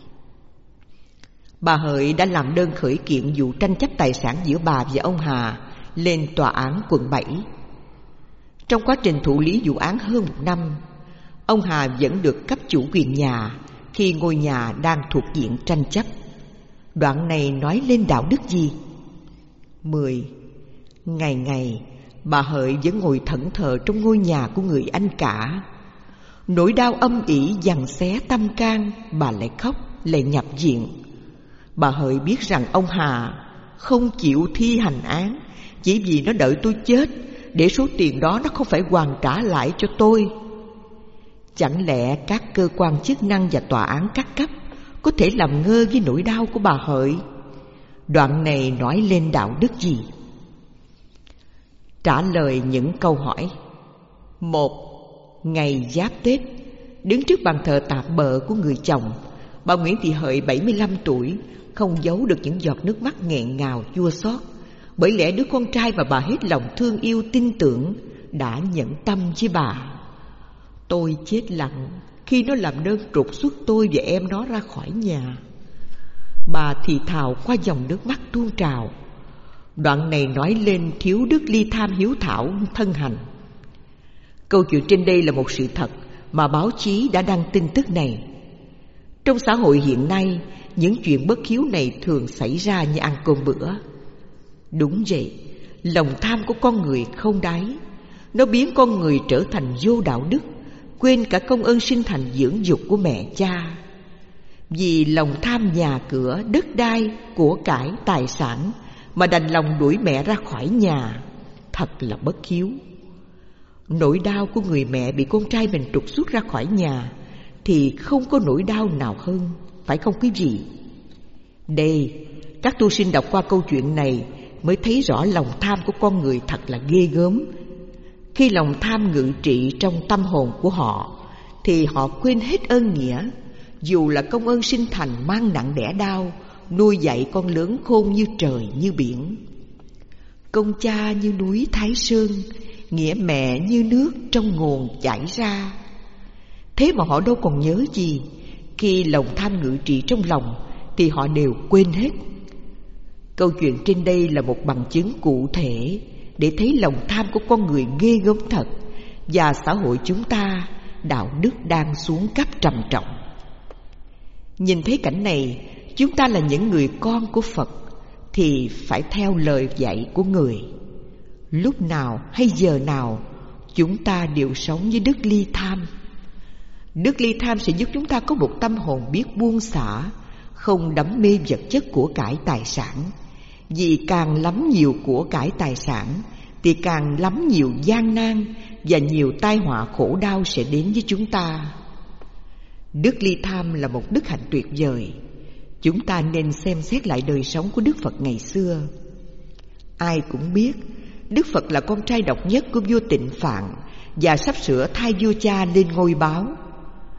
Speaker 2: Bà Hợi đã làm đơn khởi kiện vụ tranh chấp tài sản giữa bà và ông Hà lên Tòa án quận 7. Trong quá trình thụ lý vụ án hơn 1 năm, ông Hà vẫn được cấp chủ quyền nhà khi ngôi nhà đang thuộc diện tranh chấp. Đoạn này nói lên đạo đức gì? 10. Ngày ngày, bà Hợi vẫn ngồi thẫn thờ trong ngôi nhà của người anh cả. Nỗi đau âm ỉ giằng xé tâm can, bà lại khóc, lại nhập viện. Bà Hợi biết rằng ông Hà không chịu thi hành án chỉ vì nó đợi tôi chết, để số tiền đó nó không phải hoàn trả lại cho tôi. Chẳng lẽ các cơ quan chức năng và tòa án các cấp có thể làm ngơ với nỗi đau của bà Hợi? Đoạn này nói lên đạo đức gì? Trả lời những câu hỏi. 1. Ngày Giáp Tết, đứng trước bàn thờ tạm bợ của người chồng, bà Nguyễn Thị Hợi 75 tuổi không giấu được những giọt nước mắt nghẹn ngào chua xót, bởi lẽ đứa con trai mà bà hết lòng thương yêu tin tưởng đã nhẫn tâm với bà. Tôi chết lặng khi nó làm đơn trục xuất tôi và em nó ra khỏi nhà. Bà thì thào qua dòng nước mắt tuôn trào. Đoạn này nói lên thiếu đức ly tham hiếu thảo thân hành. Câu chuyện trên đây là một sự thật mà báo chí đã đăng tin tức này. Trong xã hội hiện nay, những chuyện bất hiếu này thường xảy ra như ăn cơm bữa. Đúng vậy, lòng tham của con người không đáy. Nó biến con người trở thành vô đạo đức, quên cả công ơn sinh thành dưỡng dục của mẹ cha. Vì lòng tham nhà cửa, đất đai, của cải, tài sản mà đành lòng đuổi mẹ ra khỏi nhà, thật là bất hiếu. Nỗi đau của người mẹ bị con trai mình trục xuất ra khỏi nhà thì không có nỗi đau nào hơn, phải không quý vị? Đây, các tu sinh đọc qua câu chuyện này mới thấy rõ lòng tham của con người thật là ghê gớm. Khi lòng tham ngự trị trong tâm hồn của họ thì họ quên hết ơn nghĩa, dù là công ơn sinh thành mang nặng đẻ đau, nuôi dạy con lớn khôn như trời như biển. Công cha như núi Thái Sơn, nghĩa mẹ như nước trong nguồn chảy ra. Thế mà họ đâu còn nhớ gì. Khi lòng tham ngự trị trong lòng thì họ đều quên hết. Câu chuyện trên đây là một bằng chứng cụ thể để thấy lòng tham của con người ghê gớm thật, và xã hội chúng ta đạo đức đang xuống cấp trầm trọng. Nhìn thấy cảnh này, chúng ta là những người con của Phật thì phải theo lời dạy của Người. Lúc nào hay giờ nào chúng ta đều sống với đức ly tham. Đức ly tham sẽ giúp chúng ta có một tâm hồn biết buông xả, không đắm mê vật chất của cải tài sản. Vì càng lắm nhiều của cải tài sản thì càng lắm nhiều gian nan và nhiều tai họa khổ đau sẽ đến với chúng ta. Đức ly tham là một đức hạnh tuyệt vời. Chúng ta nên xem xét lại đời sống của Đức Phật ngày xưa. Ai cũng biết Đức Phật là con trai độc nhất của vua Tịnh Phạn và sắp sửa thay vua cha lên ngôi báo.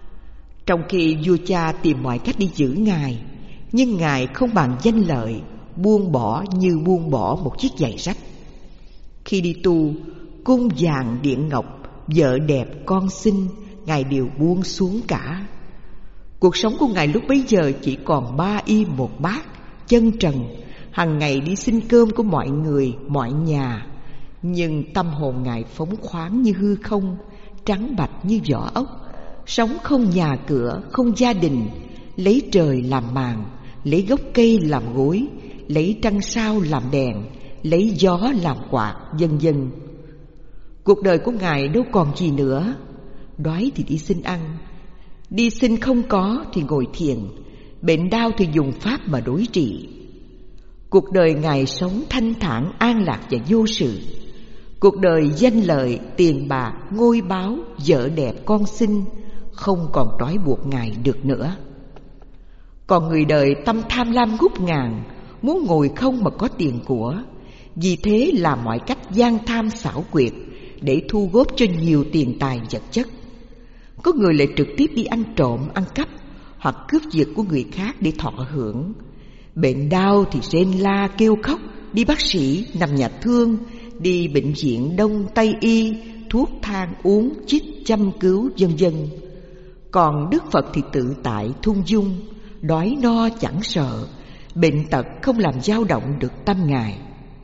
Speaker 2: Trong khi vua cha tìm mọi cách đi giữ Ngài, nhưng Ngài không bằng danh lợi, buông bỏ như buông bỏ một chiếc giày rách. Khi đi tu, cung vàng điện ngọc, vợ đẹp con xinh, Ngài đều buông xuống cả. Cuộc sống của Ngài lúc bấy giờ chỉ còn 3 y 1 bát, chân trần, hàng ngày đi xin cơm của mọi người, mọi nhà. Nhưng tâm hồn Ngài phóng khoáng như hư không, trắng bạch như vỏ ốc, sống không nhà cửa, không gia đình, lấy trời làm màn, lấy gốc cây làm gối, lấy trăng sao làm đèn, lấy gió làm quạt, vân vân. Cuộc đời của Ngài đâu còn gì nữa. Đói thì đi xin ăn, đi xin không có thì ngồi thiền, bệnh đau thì dùng pháp mà đối trị. Cuộc đời Ngài sống thanh thản, an lạc và vô sự. Cuộc đời danh lợi, tiền bạc, ngôi báu, vợ đẹp con xinh không còn trói buộc Ngài được nữa. Còn người đời tâm tham lam ngút ngàn, muốn ngồi không mà có tiền của, vì thế làm mọi cách gian tham xảo quyệt để thu góp cho nhiều tiền tài vật chất. Có người lại trực tiếp đi ăn trộm, ăn cắp hoặc cướp giật của người khác để thọ hưởng. Bệnh đau thì rên la kêu khóc, đi bác sĩ, nằm nhà thương, đi bệnh viện đông tây y, thuốc thang uống, chích, châm cứu, vân vân. Còn Đức Phật thì tự tại thung dung, đói no chẳng sợ, bệnh tật không làm dao động được tâm Ngài.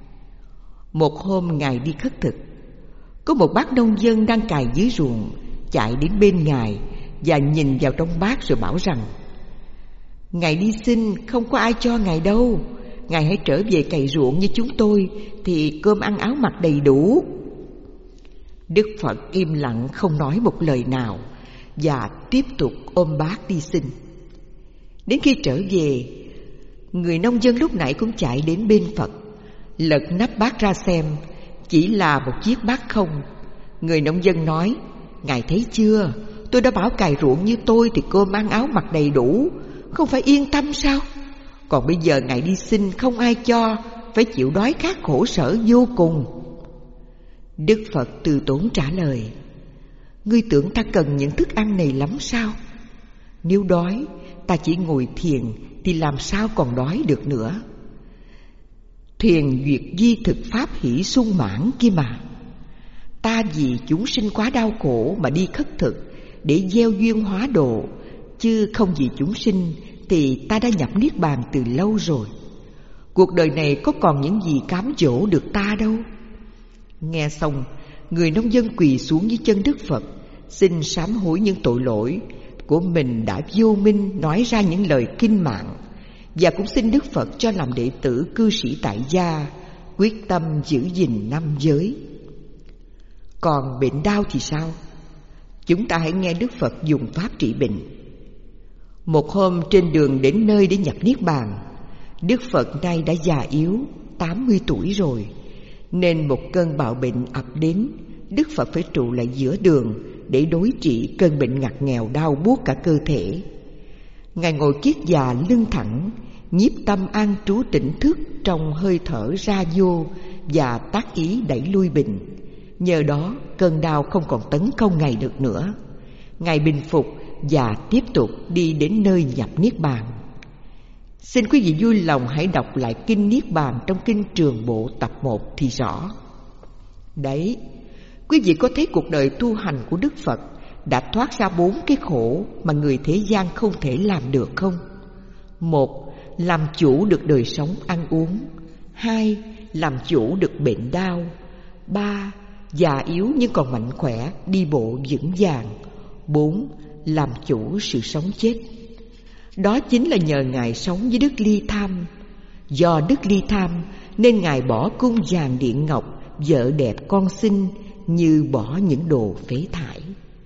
Speaker 2: Một hôm Ngài đi khất thực, có một bác nông dân đang cày dưới ruộng chạy đến bên Ngài và nhìn vào trong bát rồi bảo rằng: Ngài đi xin không có ai cho Ngài đâu, Ngài hãy trở về cày ruộng như chúng tôi thì cơm ăn áo mặc đầy đủ. Đức Phật im lặng không nói một lời nào và tiếp tục ôm bát đi xin. Đến khi trở về, người nông dân lúc nãy cũng chạy đến bên Phật, lật nắp bát ra xem, chỉ là một chiếc bát không. Người nông dân nói: Ngài thấy chưa, tôi đã bảo cày ruộng như tôi thì cơm ăn áo mặc đầy đủ, không phải yên tâm sao? Còn bây giờ Ngài đi xin không ai cho, phải chịu đói khát khổ sở vô cùng. Đức Phật từ tốn trả lời: Ngươi tưởng ta cần những thức ăn này lắm sao? Nếu đói, ta chỉ ngồi thiền thì làm sao còn đói được nữa. Thiền duyệt di thực pháp hỷ sung mãn kia mà. Ta vì chúng sinh quá đau khổ mà đi khất thực để gieo duyên hóa độ, chứ không vì chúng sinh thì ta đã nhập niết bàn từ lâu rồi. Cuộc đời này có còn những gì cám dỗ được ta đâu. Nghe xong, người nông dân quỳ xuống dưới chân Đức Phật, xin sám hối những tội lỗi của mình đã vô minh nói ra những lời kinh mạng, và cũng xin Đức Phật cho làm đệ tử cư sĩ tại gia, quyết tâm giữ gìn 5 giới. Còn bệnh đau thì sao? Chúng ta hãy nghe Đức Phật dùng pháp trị bệnh. Một hôm trên đường đến nơi để nhập niết bàn, Đức Phật nay đã già yếu, 80 tuổi rồi, nên một cơn bạo bệnh ập đến. Đức Phật phải trụ lại giữa đường để đối trị cơn bệnh ngặt nghèo đau buốt cả cơ thể. Ngài ngồi kiết già lưng thẳng, nhiếp tâm an trú tỉnh thức trong hơi thở ra vô và tác ý đẩy lui bệnh. Nhờ đó cơn đau không còn tấn công Ngài được nữa. Ngài bình phục và tiếp tục đi đến nơi nhập niết bàn. Xin quý vị vui lòng hãy đọc lại kinh Niết Bàn trong kinh Trường Bộ tập 1 thì rõ. Đấy, quý vị có thấy cuộc đời tu hành của Đức Phật đã thoát ra 4 cái khổ mà người thế gian không thể làm được không? 1. Làm chủ được đời sống ăn uống. 2. Làm chủ được bệnh đau. 3. Già yếu nhưng còn mạnh khỏe, đi bộ vững vàng. 4. Làm chủ sự sống chết. Đó chính là nhờ Ngài sống với đức ly tham. Do đức ly tham nên Ngài bỏ cung vàng điện ngọc, vợ đẹp con xinh, như bỏ những đồ phế thải.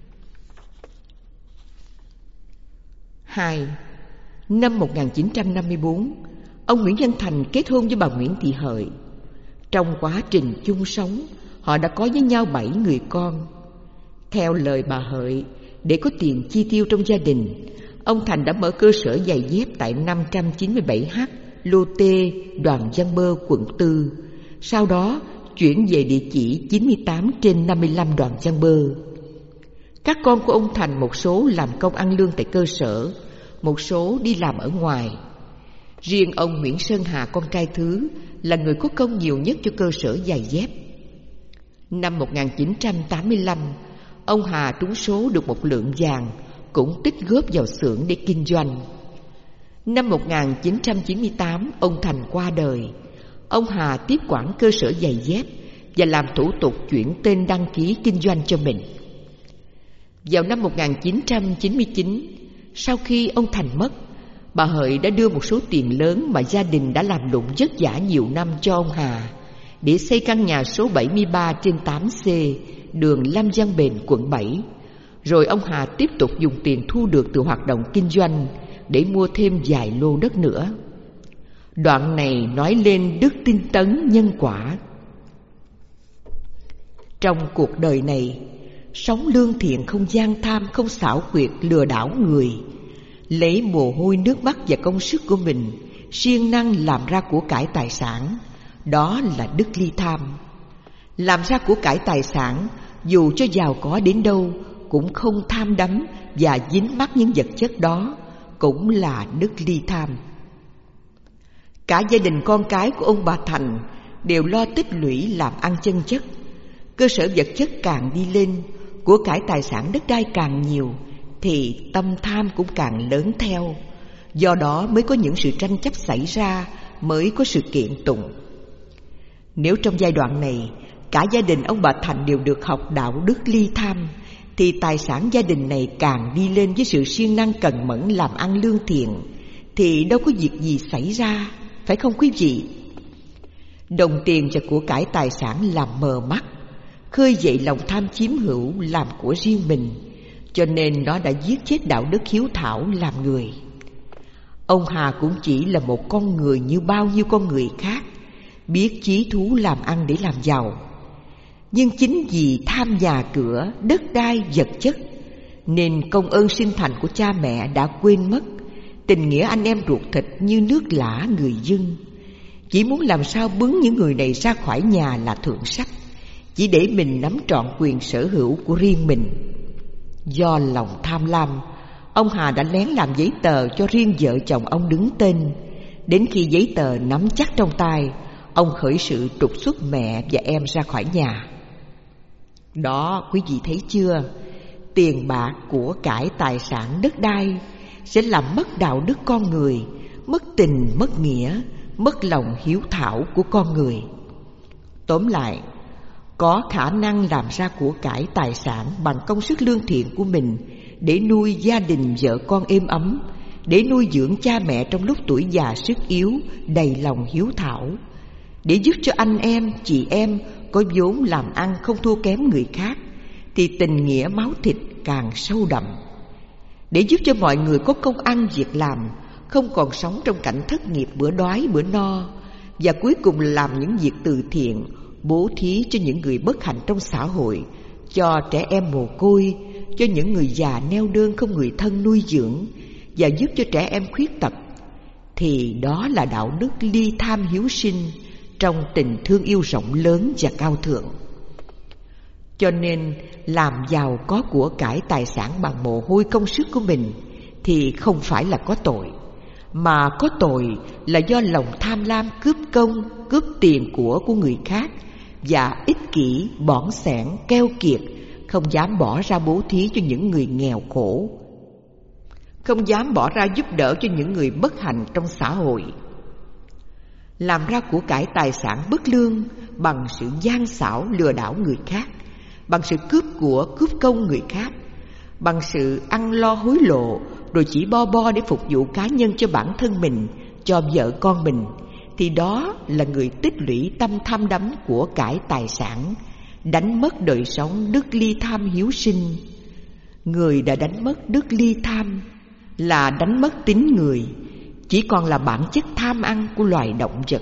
Speaker 2: 2. Năm 1954, ông Nguyễn Văn Thành kết hôn với bà Nguyễn Thị Hợi. Trong quá trình chung sống, họ đã có với nhau 7 người con. Theo lời bà Hợi, để có tiền chi tiêu trong gia đình, ông Thành đã mở cơ sở giày dép tại 597H Lô Tê, Đoàn Văn Bơ, quận 4. Sau đó chuyển về địa chỉ 98/55 Đoàn Văn Bơ. Các con của ông Thành một số làm công ăn lương tại cơ sở, một số đi làm ở ngoài. Riêng ông Nguyễn Sơn Hà, con trai thứ, là người có công nhiều nhất cho cơ sở giày dép. Năm 1985, ông Hà trúng số được một lượng vàng, cũng tích góp vào xưởng để kinh doanh. Năm 1998, ông Thành qua đời. Ông Hà tiếp quản cơ sở giày dép và làm thủ tục chuyển tên đăng ký kinh doanh cho mình. Vào năm 1999, sau khi ông Thành mất, bà Hợi đã đưa một số tiền lớn mà gia đình đã làm lụng vất vả nhiều năm cho ông Hà để xây căn nhà số 73 trên 8C, đường Lâm Văn Bền, quận 7. Rồi ông Hà tiếp tục dùng tiền thu được từ hoạt động kinh doanh để mua thêm vài lô đất nữa. Đoạn này nói lên đức tinh tấn nhân quả. Trong cuộc đời này, sống lương thiện, không gian tham, không xảo quyệt lừa đảo người, lấy mồ hôi nước mắt và công sức của mình siêng năng làm ra của cải tài sản, đó là đức ly tham. Làm ra của cải tài sản, dù cho giàu có đến đâu, cũng không tham đắm và dính mắc những vật chất đó, cũng là đức ly tham. Cả gia đình con cái của ông bà Thành đều lo tích lũy làm ăn chân chất. Cơ sở vật chất càng đi lên, của cải tài sản đất đai càng nhiều, thì tâm tham cũng càng lớn theo. Do đó mới có những sự tranh chấp xảy ra, mới có sự kiện tụng. Nếu trong giai đoạn này cả gia đình ông bà Thành đều được học đạo đức ly tham, thì tài sản gia đình này càng đi lên với sự siêng năng cần mẫn làm ăn lương thiện, thì đâu có việc gì xảy ra, phải không quý vị? Đồng tiền và của cải tài sản làm mờ mắt, khơi dậy lòng tham chiếm hữu làm của riêng mình, cho nên nó đã giết chết đạo đức hiếu thảo làm người. Ông Hà cũng chỉ là một con người như bao nhiêu con người khác, biết chí thú làm ăn để làm giàu. Nhưng chính vì tham nhà cửa, đất đai, vật chất, nên công ơn sinh thành của cha mẹ đã quên mất, tình nghĩa anh em ruột thịt như nước lã người dân. Chỉ muốn làm sao bứng những người này ra khỏi nhà là thượng sách, chỉ để mình nắm trọn quyền sở hữu của riêng mình. Do lòng tham lam, ông Hà đã lén làm giấy tờ cho riêng vợ chồng ông đứng tên. Đến khi giấy tờ nắm chắc trong tay, ông khởi sự trục xuất mẹ và em ra khỏi nhà. Đó, quý vị thấy chưa? Tiền bạc, của cải, tài sản, đất đai sẽ làm mất đạo đức con người, mất tình, mất nghĩa, mất lòng hiếu thảo của con người. Tóm lại, có khả năng làm ra của cải tài sản bằng công sức lương thiện của mình để nuôi gia đình vợ con êm ấm, để nuôi dưỡng cha mẹ trong lúc tuổi già sức yếu, đầy lòng hiếu thảo, để giúp cho anh em, chị em có vốn làm ăn không thua kém người khác, thì tình nghĩa máu thịt càng sâu đậm. Để giúp cho mọi người có công ăn việc làm, không còn sống trong cảnh thất nghiệp bữa đói bữa no, và cuối cùng làm những việc từ thiện, bố thí cho những người bất hạnh trong xã hội, cho trẻ em mồ côi, cho những người già neo đơn không người thân nuôi dưỡng, và giúp cho trẻ em khuyết tật, thì đó là đạo đức ly tham hiếu sinh trong tình thương yêu rộng lớn và cao thượng. Cho nên làm giàu có của cải tài sản bằng mồ hôi công sức của mình thì không phải là có tội, mà có tội là do lòng tham lam cướp công, cướp tiền của người khác, và ích kỷ, bỏng sẻn, keo kiệt, không dám bỏ ra bố thí cho những người nghèo khổ, không dám bỏ ra giúp đỡ cho những người bất hạnh trong xã hội. Làm ra của cải tài sản bất lương bằng sự gian xảo lừa đảo người khác, bằng sự cướp của, cướp công người khác, bằng sự ăn lo hối lộ, rồi chỉ bo để phục vụ cá nhân cho bản thân mình, cho vợ con mình, thì đó là người tích lũy tâm tham đắm của cải tài sản, đánh mất đời sống đức ly tham hiếu sinh. Người đã đánh mất đức ly tham là đánh mất tính người, chỉ còn là bản chất tham ăn của loài động vật.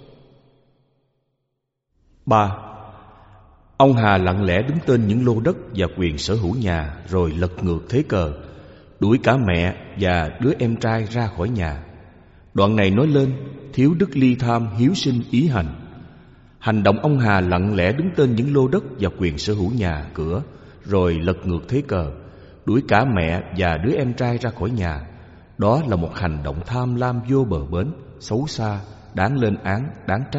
Speaker 1: 3. Ông Hà lặng lẽ đứng tên những lô đất và quyền sở hữu nhà, rồi lật ngược thế cờ, đuổi cả mẹ và đứa em trai ra khỏi nhà. Đoạn này nói lên thiếu đức ly tham hiếu sinh ý hành. Hành động ông Hà lặng lẽ đứng tên những lô đất và quyền sở hữu nhà cửa, rồi lật ngược thế cờ, đuổi cả mẹ và đứa em trai ra khỏi nhà. Đó là một hành động tham lam vô bờ bến, xấu xa, đáng lên án, đáng trách.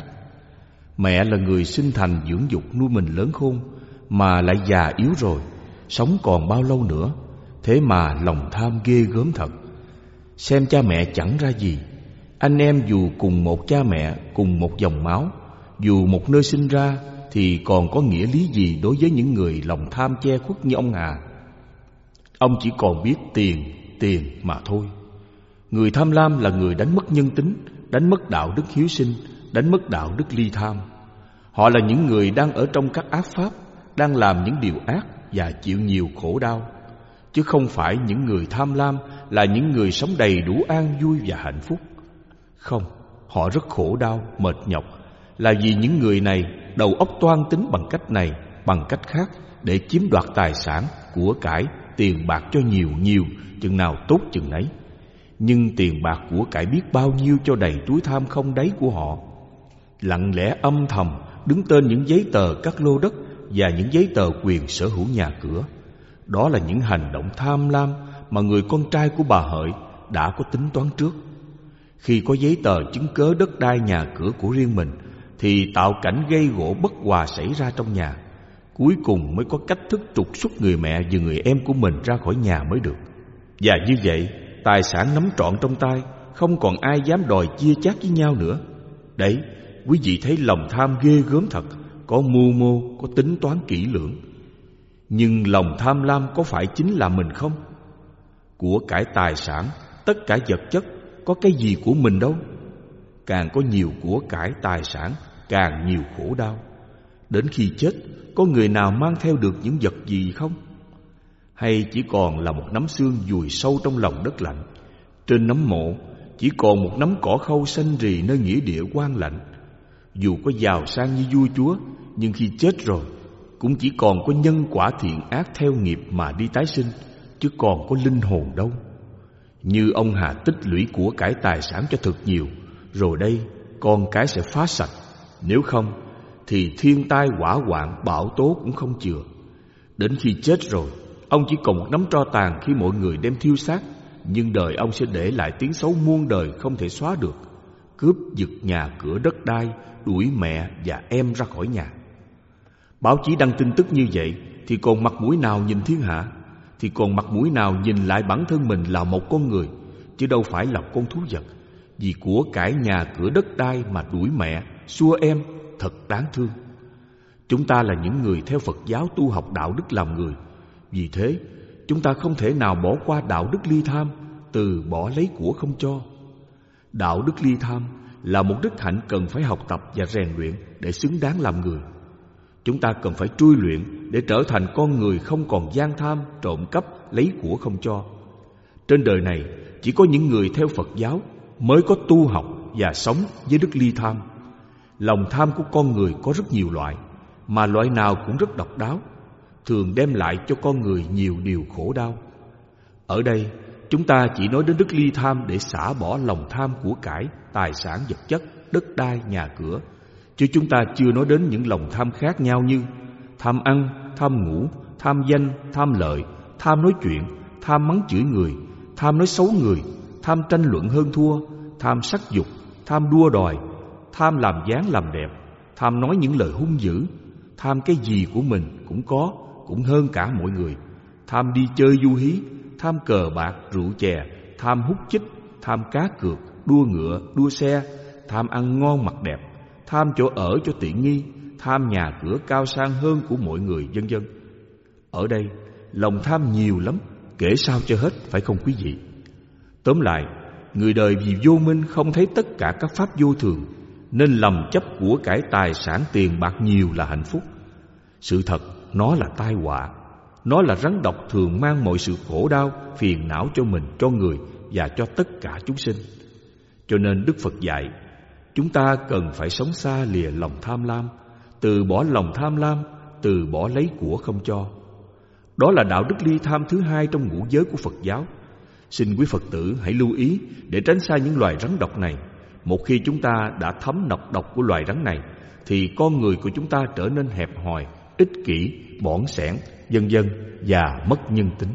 Speaker 1: Mẹ là người sinh thành dưỡng dục nuôi mình lớn khôn, mà lại già yếu rồi, sống còn bao lâu nữa? Thế mà lòng tham ghê gớm thật. Xem cha mẹ chẳng ra gì. Anh em dù cùng một cha mẹ, cùng một dòng máu, dù một nơi sinh ra, thì còn có nghĩa lý gì đối với những người lòng tham che khuất như ông Hà? Ông chỉ còn biết tiền mà thôi. Người tham lam là người đánh mất nhân tính, đánh mất đạo đức hiếu sinh, đánh mất đạo đức ly tham. Họ là những người đang ở trong các ác pháp, đang làm những điều ác và chịu nhiều khổ đau. Chứ không phải những người tham lam là những người sống đầy đủ an vui và hạnh phúc. Không, họ rất khổ đau, mệt nhọc, là vì những người này đầu óc toan tính bằng cách này, bằng cách khác, để chiếm đoạt tài sản, của cải, tiền bạc cho nhiều, chừng nào tốt chừng nấy. Nhưng tiền bạc của cải biết bao nhiêu cho đầy túi tham không đáy của họ. Lặng lẽ âm thầm đứng tên những giấy tờ các lô đất và những giấy tờ quyền sở hữu nhà cửa. Đó là những hành động tham lam mà người con trai của bà Hợi đã có tính toán trước. Khi có giấy tờ chứng cớ đất đai nhà cửa của riêng mình, thì tạo cảnh gây gổ bất hòa xảy ra trong nhà. Cuối cùng mới có cách thức trục xuất người mẹ và người em của mình ra khỏi nhà mới được. Và như vậy, tài sản nắm trọn trong tay, không còn ai dám đòi chia chác với nhau nữa. Đấy, quý vị thấy lòng tham ghê gớm thật, có mưu mô, có tính toán kỹ lưỡng. Nhưng lòng tham lam có phải chính là mình không? Của cải tài sản, tất cả vật chất, có cái gì của mình đâu. Càng có nhiều của cải tài sản, càng nhiều khổ đau. Đến khi chết, có người nào mang theo được những vật gì không? Hay chỉ còn là một nắm xương vùi sâu trong lòng đất lạnh? Trên nấm mộ chỉ còn một nắm cỏ khâu xanh rì nơi nghĩa địa quang lạnh. Dù có giàu sang như vua chúa, nhưng khi chết rồi cũng chỉ còn có nhân quả thiện ác theo nghiệp mà đi tái sinh, chứ còn có linh hồn đâu. Như ông Hà tích lũy của cải tài sản cho thật nhiều, rồi đây con cái sẽ phá sạch. Nếu không thì thiên tai hỏa hoạn bão tố cũng không chừa. Đến khi chết rồi, ông chỉ còn một nắm tro tàn khi mọi người đem thiêu xác. Nhưng đời ông sẽ để lại tiếng xấu muôn đời không thể xóa được: cướp giật nhà cửa đất đai, đuổi mẹ và em ra khỏi nhà. Báo chí đăng tin tức như vậy thì còn mặt mũi nào nhìn thiên hạ? Thì còn mặt mũi nào nhìn lại bản thân mình là một con người, chứ đâu phải là con thú vật? Vì của cải nhà cửa đất đai mà đuổi mẹ, xua em, thật đáng thương. Chúng ta là những người theo Phật giáo tu học đạo đức làm người. Vì thế, chúng ta không thể nào bỏ qua đạo đức ly tham, từ bỏ lấy của không cho. Đạo đức ly tham là một đức hạnh cần phải học tập và rèn luyện để xứng đáng làm người. Chúng ta cần phải trui luyện để trở thành con người không còn gian tham, trộm cắp, lấy của không cho. Trên đời này chỉ có những người theo Phật giáo mới có tu học và sống với đức ly tham. Lòng tham của con người có rất nhiều loại, mà loại nào cũng rất độc đáo, thường đem lại cho con người nhiều điều khổ đau. Ở đây chúng ta chỉ nói đến đức ly tham để xả bỏ lòng tham của cải, tài sản vật chất, đất đai, nhà cửa, chứ chúng ta chưa nói đến những lòng tham khác nhau như tham ăn, tham ngủ, tham danh, tham lợi, tham nói chuyện, tham mắng chửi người, tham nói xấu người, tham tranh luận hơn thua, tham sắc dục, tham đua đòi, tham làm dáng làm đẹp, tham nói những lời hung dữ, tham cái gì của mình cũng có, cũng hơn cả mọi người, tham đi chơi du hí, tham cờ bạc, rượu chè, tham hút chích, tham cá cược, đua ngựa, đua xe, tham ăn ngon mặc đẹp, tham chỗ ở cho tiện nghi, tham nhà cửa cao sang hơn của mọi người, vân vân. Ở đây lòng tham nhiều lắm, kể sao cho hết, phải không quý vị? Tóm lại, người đời vì vô minh không thấy tất cả các pháp vô thường, nên lầm chấp của cải tài sản tiền bạc nhiều là hạnh phúc. Sự thật, nó là tai họa. Nó là rắn độc thường mang mọi sự khổ đau, phiền não cho mình, cho người và cho tất cả chúng sinh. Cho nên Đức Phật dạy, chúng ta cần phải sống xa lìa lòng tham lam, từ bỏ lòng tham lam, từ bỏ lấy của không cho. Đó là đạo đức ly tham thứ hai trong ngũ giới của Phật giáo. Xin quý Phật tử hãy lưu ý để tránh xa những loài rắn độc này. Một khi chúng ta đã thấm nọc độc của loài rắn này, thì con người của chúng ta trở nên hẹp hòi, ích kỷ, bỏn sẻn, vân vân, và mất nhân tính.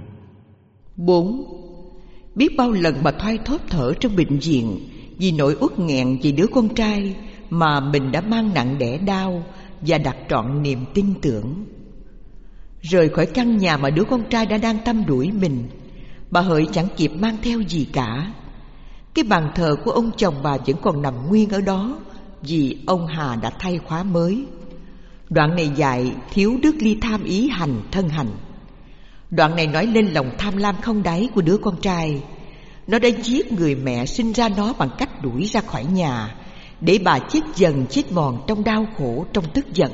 Speaker 2: 4. Biết bao lần bà thoai thóp thở trong bệnh viện vì nỗi uất nghẹn vì đứa con trai mà mình đã mang nặng đẻ đau và đặt trọn niềm tin tưởng. Rời khỏi căn nhà mà đứa con trai đã đang tăm đuổi mình, bà Hợi chẳng kịp mang theo gì cả. Cái bàn thờ của ông chồng bà vẫn còn nằm nguyên ở đó, vì ông Hà đã thay khóa mới. Đoạn này dạy thiếu đức ly tham ý hành thân hành. Đoạn này nói lên lòng tham lam không đáy của đứa con trai. Nó đã giết người mẹ sinh ra nó bằng cách đuổi ra khỏi nhà, để bà chết dần chết mòn trong đau khổ, trong tức giận.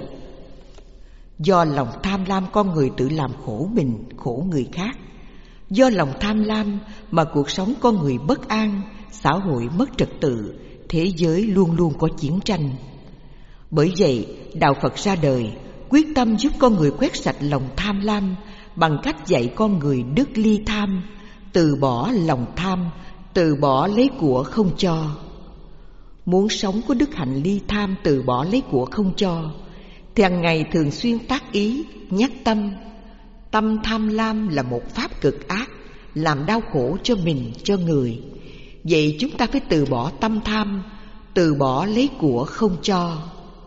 Speaker 2: Do lòng tham lam, con người tự làm khổ mình, khổ người khác. Do lòng tham lam mà cuộc sống con người bất an, xã hội mất trật tự, thế giới luôn luôn có chiến tranh. Bởi vậy, Đạo Phật ra đời, quyết tâm giúp con người quét sạch lòng tham lam bằng cách dạy con người đức ly tham, từ bỏ lòng tham, từ bỏ lấy của không cho. Muốn sống có đức hạnh ly tham, từ bỏ lấy của không cho, thì hàng ngày thường xuyên tác ý, nhắc tâm. Tâm tham lam là một pháp cực ác, làm đau khổ cho mình, cho người. Vậy chúng ta phải từ bỏ tâm tham, từ bỏ lấy của không cho.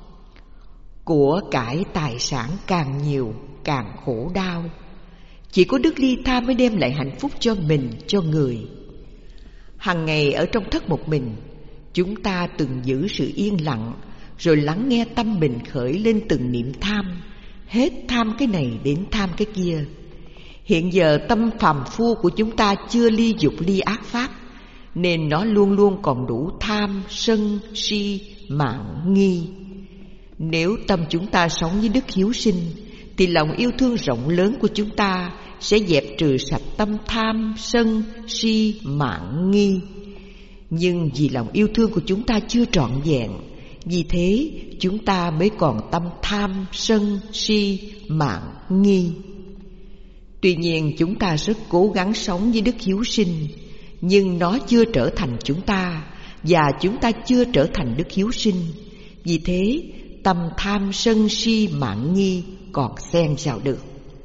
Speaker 2: Của cải tài sản càng nhiều càng khổ đau. Chỉ có đức ly tham mới đem lại hạnh phúc cho mình, cho người. Hằng ngày ở trong thất một mình, chúng ta từng giữ sự yên lặng, rồi lắng nghe tâm mình khởi lên từng niệm tham, hết tham cái này đến tham cái kia. Hiện giờ tâm phàm phu của chúng ta chưa ly dục ly ác pháp, nên nó luôn luôn còn đủ tham, sân, si, mạn, nghi. Nếu tâm chúng ta sống với đức hiếu sinh, thì lòng yêu thương rộng lớn của chúng ta sẽ dẹp trừ sạch tâm tham, sân, si, mạn, nghi. Nhưng vì lòng yêu thương của chúng ta chưa trọn vẹn, vì thế chúng ta mới còn tâm tham, sân, si, mạn, nghi. Tuy nhiên chúng ta rất cố gắng sống với đức hiếu sinh, nhưng nó chưa trở thành chúng ta, và chúng ta chưa trở thành đức hiếu sinh. Vì thế tâm tham, sân, si, mạn, nghi còn xen vào được.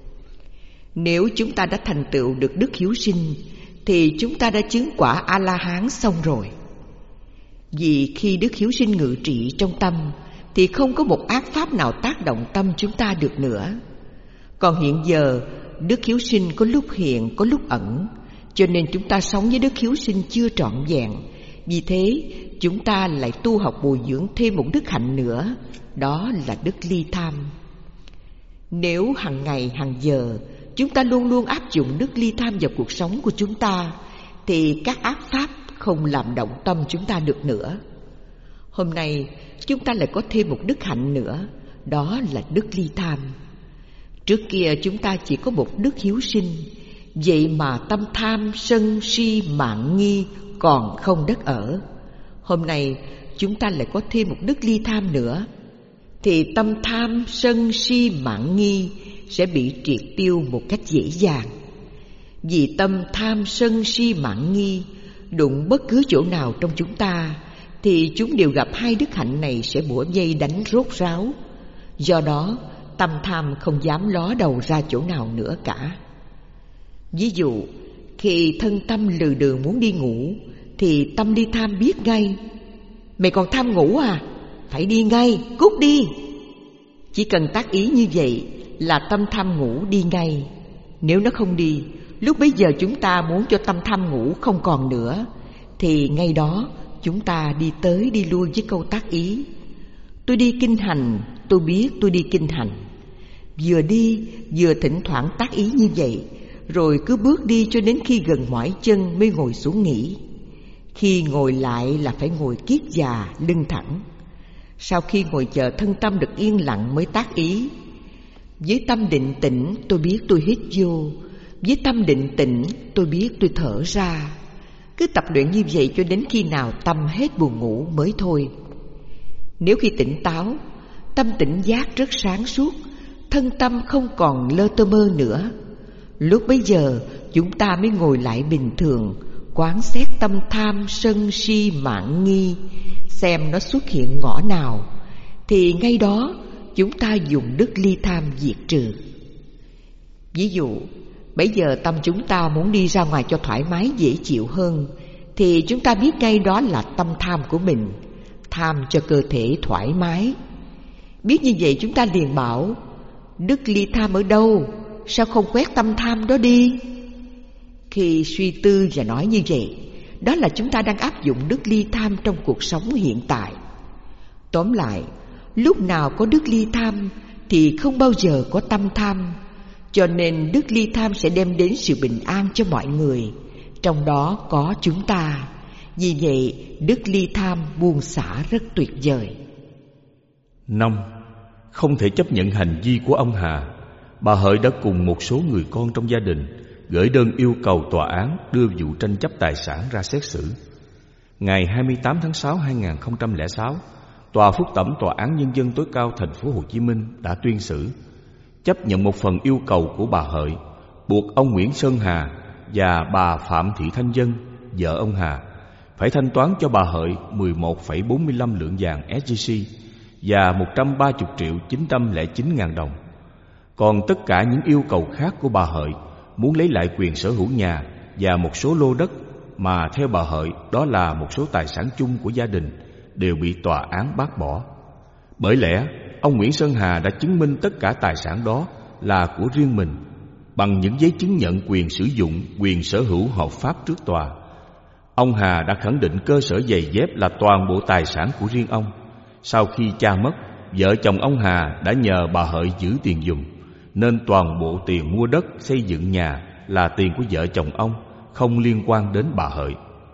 Speaker 2: Nếu chúng ta đã thành tựu được đức hiếu sinh, thì chúng ta đã chứng quả A-la-hán xong rồi. Vì khi đức hiếu sinh ngự trị trong tâm, thì không có một ác pháp nào tác động tâm chúng ta được nữa. Còn hiện giờ, đức hiếu sinh có lúc hiện, có lúc ẩn, cho nên chúng ta sống với đức hiếu sinh chưa trọn vẹn. Vì thế, chúng ta lại tu học bồi dưỡng thêm một đức hạnh nữa, đó là đức ly tham. Nếu hàng ngày, hàng giờ, chúng ta luôn luôn áp dụng đức ly tham vào cuộc sống của chúng ta, thì các ác pháp không làm động tâm chúng ta được nữa. Hôm nay, chúng ta lại có thêm một đức hạnh nữa, đó là đức ly tham. Trước kia chúng ta chỉ có một đức hiếu sinh, vậy mà tâm tham, sân, si, mạn, nghi còn không đất ở. Hôm nay chúng ta lại có thêm một đức ly tham nữa, thì tâm tham, sân, si, mạn, nghi sẽ bị triệt tiêu một cách dễ dàng. Vì tâm tham, sân, si, mạn, nghi đụng bất cứ chỗ nào trong chúng ta, thì chúng đều gặp hai đức hạnh này sẽ bủa vây đánh rốt ráo. Do đó tâm tham không dám ló đầu ra chỗ nào nữa cả. Ví dụ, khi thân tâm lừ đừ muốn đi ngủ, thì tâm ly tham biết ngay: mày còn tham ngủ à? Phải đi ngay, cút đi. Chỉ cần tác ý như vậy là tâm tham ngủ đi ngay. Nếu nó không đi, lúc bấy giờ chúng ta muốn cho tâm tham ngủ không còn nữa, thì ngay đó chúng ta đi tới đi lui với câu tác ý: tôi đi kinh hành, tôi biết tôi đi kinh hành. Vừa đi vừa thỉnh thoảng tác ý như vậy, rồi cứ bước đi cho đến khi gần mỏi chân mới ngồi xuống nghỉ. Khi ngồi lại là phải ngồi kiết già, lưng thẳng. Sau khi ngồi chờ thân tâm được yên lặng mới tác ý: với tâm định tĩnh tôi biết tôi hít vô, với tâm định tĩnh tôi biết tôi thở ra. Cứ tập luyện như vậy cho đến khi nào tâm hết buồn ngủ mới thôi. Nếu khi tỉnh táo, tâm tỉnh giác rất sáng suốt, thân tâm không còn lơ tơ mơ nữa, lúc bấy giờ chúng ta mới ngồi lại bình thường, quán xét tâm tham, sân, si, mạn, nghi, xem nó xuất hiện ngõ nào, thì ngay đó chúng ta dùng đức ly tham diệt trừ. Ví dụ, bây giờ tâm chúng ta muốn đi ra ngoài cho thoải mái dễ chịu hơn, thì chúng ta biết ngay đó là tâm tham của mình, tham cho cơ thể thoải mái. Biết như vậy chúng ta liền bảo, đức ly tham ở đâu? Sao không quét tâm tham đó đi? Khi suy tư và nói như vậy, đó là chúng ta đang áp dụng đức ly tham trong cuộc sống hiện tại. Tóm lại, lúc nào có đức ly tham thì không bao giờ có tâm tham. Cho nên đức ly tham sẽ đem đến sự bình an cho mọi người, trong đó có chúng ta. Vì vậy, đức ly tham buông xả rất tuyệt vời.
Speaker 1: 5. Không thể chấp nhận hành vi của ông Hà. Bà Hợi đã cùng một số người con trong gia đình gửi đơn yêu cầu tòa án đưa vụ tranh chấp tài sản ra xét xử. Ngày 28 tháng 6 2006, Tòa Phúc Thẩm Tòa án Nhân dân tối cao thành phố Hồ Chí Minh đã tuyên xử, chấp nhận một phần yêu cầu của bà Hợi, buộc ông Nguyễn Sơn Hà và bà Phạm Thị Thanh Vân, vợ ông Hà, phải thanh toán cho bà Hợi 11,45 lượng vàng SJC và 130.909.000 đồng. Còn tất cả những yêu cầu khác của bà Hợi muốn lấy lại quyền sở hữu nhà và một số lô đất mà theo bà Hợi đó là một số tài sản chung của gia đình đều bị tòa án bác bỏ. Bởi lẽ ông Nguyễn Sơn Hà đã chứng minh tất cả tài sản đó là của riêng mình bằng những giấy chứng nhận quyền sử dụng, quyền sở hữu hợp pháp trước tòa. Ông Hà đã khẳng định cơ sở giày dép là toàn bộ tài sản của riêng ông. Sau khi cha mất, vợ chồng ông Hà đã nhờ bà Hợi giữ tiền giùm, nên toàn bộ tiền mua đất, xây dựng nhà là tiền của vợ chồng ông, không liên quan đến bà Hợi.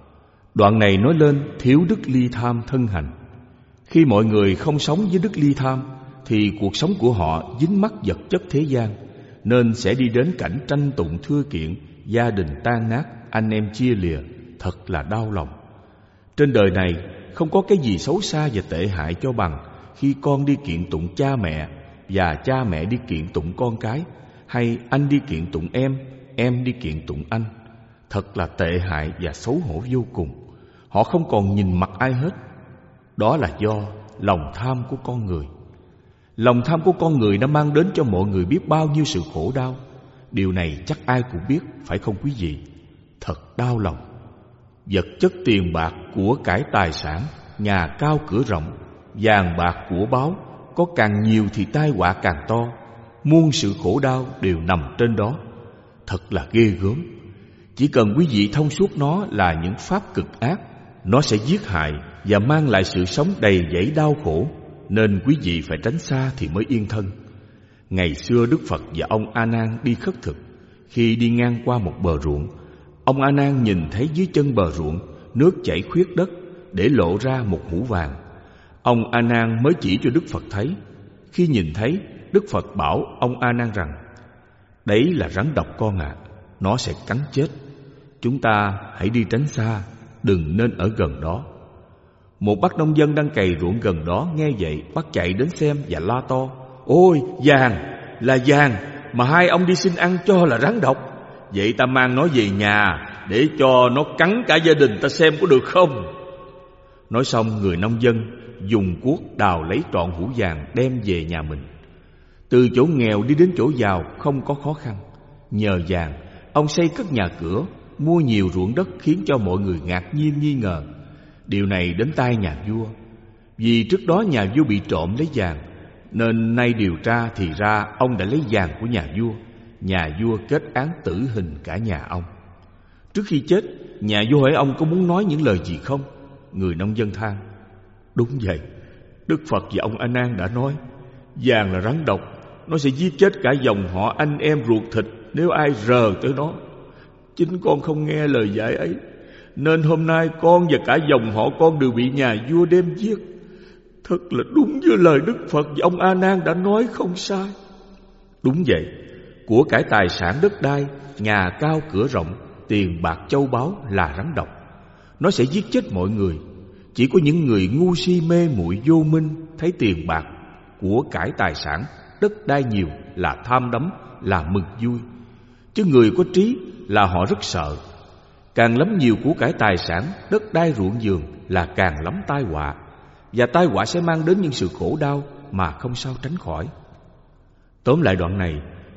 Speaker 1: Đoạn này nói lên thiếu đức ly tham thân hành. Khi mọi người không sống với đức ly tham thì cuộc sống của họ dính mắc vật chất thế gian, nên sẽ đi đến cảnh tranh tụng thưa kiện, gia đình tan nát, anh em chia lìa, thật là đau lòng. Trên đời này không có cái gì xấu xa và tệ hại cho bằng khi con đi kiện tụng cha mẹ và cha mẹ đi kiện tụng con cái, hay anh đi kiện tụng em đi kiện tụng anh. Thật là tệ hại và xấu hổ vô cùng. Họ không còn nhìn mặt ai hết. Đó là do lòng tham của con người. Lòng tham của con người đã mang đến cho mọi người biết bao nhiêu sự khổ đau. Điều này chắc ai cũng biết, phải không quý vị? Thật đau lòng. Vật chất tiền bạc, của cải tài sản, nhà cao cửa rộng, vàng bạc của báu, có càng nhiều thì tai họa càng to. Muôn sự khổ đau đều nằm trên đó. Thật là ghê gớm. Chỉ cần quý vị thông suốt nó là những pháp cực ác, nó sẽ giết hại và mang lại sự sống đầy dẫy đau khổ, nên quý vị phải tránh xa thì mới yên thân. Ngày xưa Đức Phật và ông A Nan đi khất thực. Khi đi ngang qua một bờ ruộng, ông A Nan nhìn thấy dưới chân bờ ruộng nước chảy khuyết đất, để lộ ra một hũ vàng. Ông A Nan mới chỉ cho Đức Phật thấy. Khi nhìn thấy, Đức Phật bảo ông A Nan rằng: đấy là rắn độc con ạ, nó sẽ cắn chết. Chúng ta hãy đi tránh xa, đừng nên ở gần đó. Một bác nông dân đang cày ruộng gần đó nghe vậy, bác chạy đến xem và la to: ôi, vàng, là vàng mà hai ông đi xin ăn cho là rắn độc. Vậy ta mang nó về nhà để cho nó cắn cả gia đình ta xem có được không? Nói xong, người nông dân dùng cuốc đào lấy trọn hũ vàng đem về nhà mình. Từ chỗ nghèo đi đến chỗ giàu không có khó khăn. Nhờ vàng, ông xây cất nhà cửa, mua nhiều ruộng đất, khiến cho mọi người ngạc nhiên nghi ngờ. Điều này đến tai nhà vua. Vì trước đó nhà vua bị trộm lấy vàng, nên nay điều tra thì ra ông đã lấy vàng của nhà vua. Nhà vua kết án tử hình cả nhà ông. Trước khi chết, nhà vua hỏi ông có muốn nói những lời gì không? Người nông dân than: đúng vậy, Đức Phật và ông A Nan đã nói vàng là rắn độc, nó sẽ giết chết cả dòng họ anh em ruột thịt nếu ai rờ tới nó. Chính con không nghe lời dạy ấy, nên hôm nay con và cả dòng họ con đều bị nhà vua đem giết. Thật là đúng như lời Đức Phật và ông A Nan đã nói, không sai. Đúng vậy, của cải tài sản, đất đai, nhà cao cửa rộng, tiền bạc châu báu là rắn độc. Nó sẽ giết chết mọi người. Chỉ có những người ngu si mê muội vô minh thấy tiền bạc, của cải tài sản, đất đai nhiều là tham đắm, là mừng vui. Chứ người có trí là họ rất sợ. Càng lắm nhiều của cải tài sản, đất đai ruộng vườn là càng lắm tai họa. Và tai họa sẽ mang đến những sự khổ đau mà không sao tránh khỏi. Tóm lại đoạn này,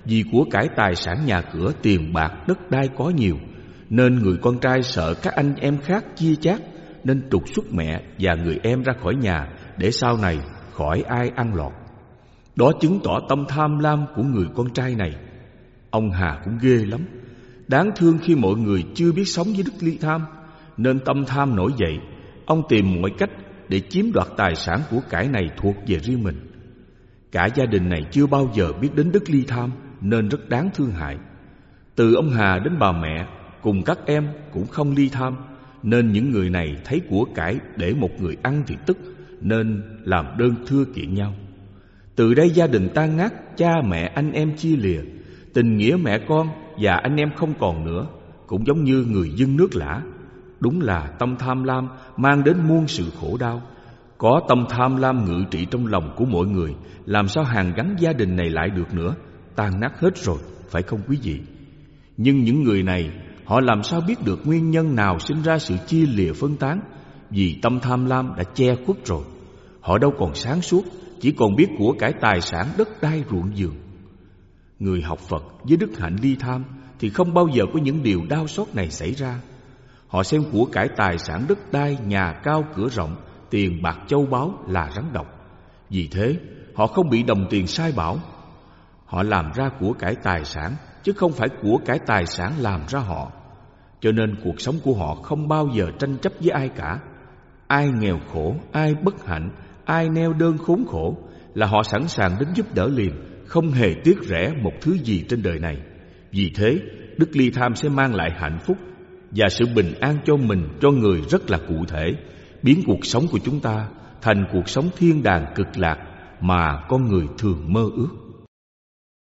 Speaker 1: Vì của cải tài sản nhà cửa, tiền bạc, đất đai có nhiều, nên người con trai sợ các anh em khác chia chác, nên trục xuất mẹ và người em ra khỏi nhà, để sau này khỏi ai ăn lọt. Đó chứng tỏ tâm tham lam của người con trai này. Ông Hà cũng ghê lắm. Đáng thương khi mọi người chưa biết sống với đức ly tham, nên tâm tham nổi dậy. Ông tìm mọi cách để chiếm đoạt tài sản của cải này thuộc về riêng mình. Cả gia đình này chưa bao giờ biết đến đức ly tham, nên rất đáng thương hại. Từ ông Hà đến bà mẹ cùng các em cũng không ly tham, nên những người này thấy của cải để một người ăn thì tức, nên làm đơn thưa kiện nhau. Từ đây gia đình tan nát, cha mẹ anh em chia lìa, tình nghĩa mẹ con và anh em không còn nữa, cũng giống như người dưng nước lã. Đúng là tâm tham lam mang đến muôn sự khổ đau. Có tâm tham lam ngự trị trong lòng của mọi người, làm sao hàn gắn gia đình này lại được nữa? Tan nát hết rồi, phải không quý vị? Nhưng những người này, họ làm sao biết được nguyên nhân nào sinh ra sự chia lìa phân tán? Vì tâm tham lam đã che khuất rồi. Họ đâu còn sáng suốt, chỉ còn biết của cải tài sản, đất đai, ruộng vườn. Người học Phật với đức hạnh ly tham thì không bao giờ có những điều đau xót này xảy ra. Họ xem của cải tài sản, đất đai, nhà cao cửa rộng, tiền bạc châu báu là rắn độc. Vì thế họ không bị đồng tiền sai bảo. Họ làm ra của cải tài sản, chứ không phải của cải tài sản làm ra họ. Cho nên cuộc sống của họ không bao giờ tranh chấp với ai cả. Ai nghèo khổ, ai bất hạnh, ai neo đơn khốn khổ là họ sẵn sàng đến giúp đỡ liền, không hề tiếc rẻ một thứ gì trên đời này. Vì thế đức ly tham sẽ mang lại hạnh phúc và sự bình an cho mình, cho người rất là cụ thể, biến cuộc sống của chúng ta thành cuộc sống thiên đàng cực lạc mà con người thường mơ ước.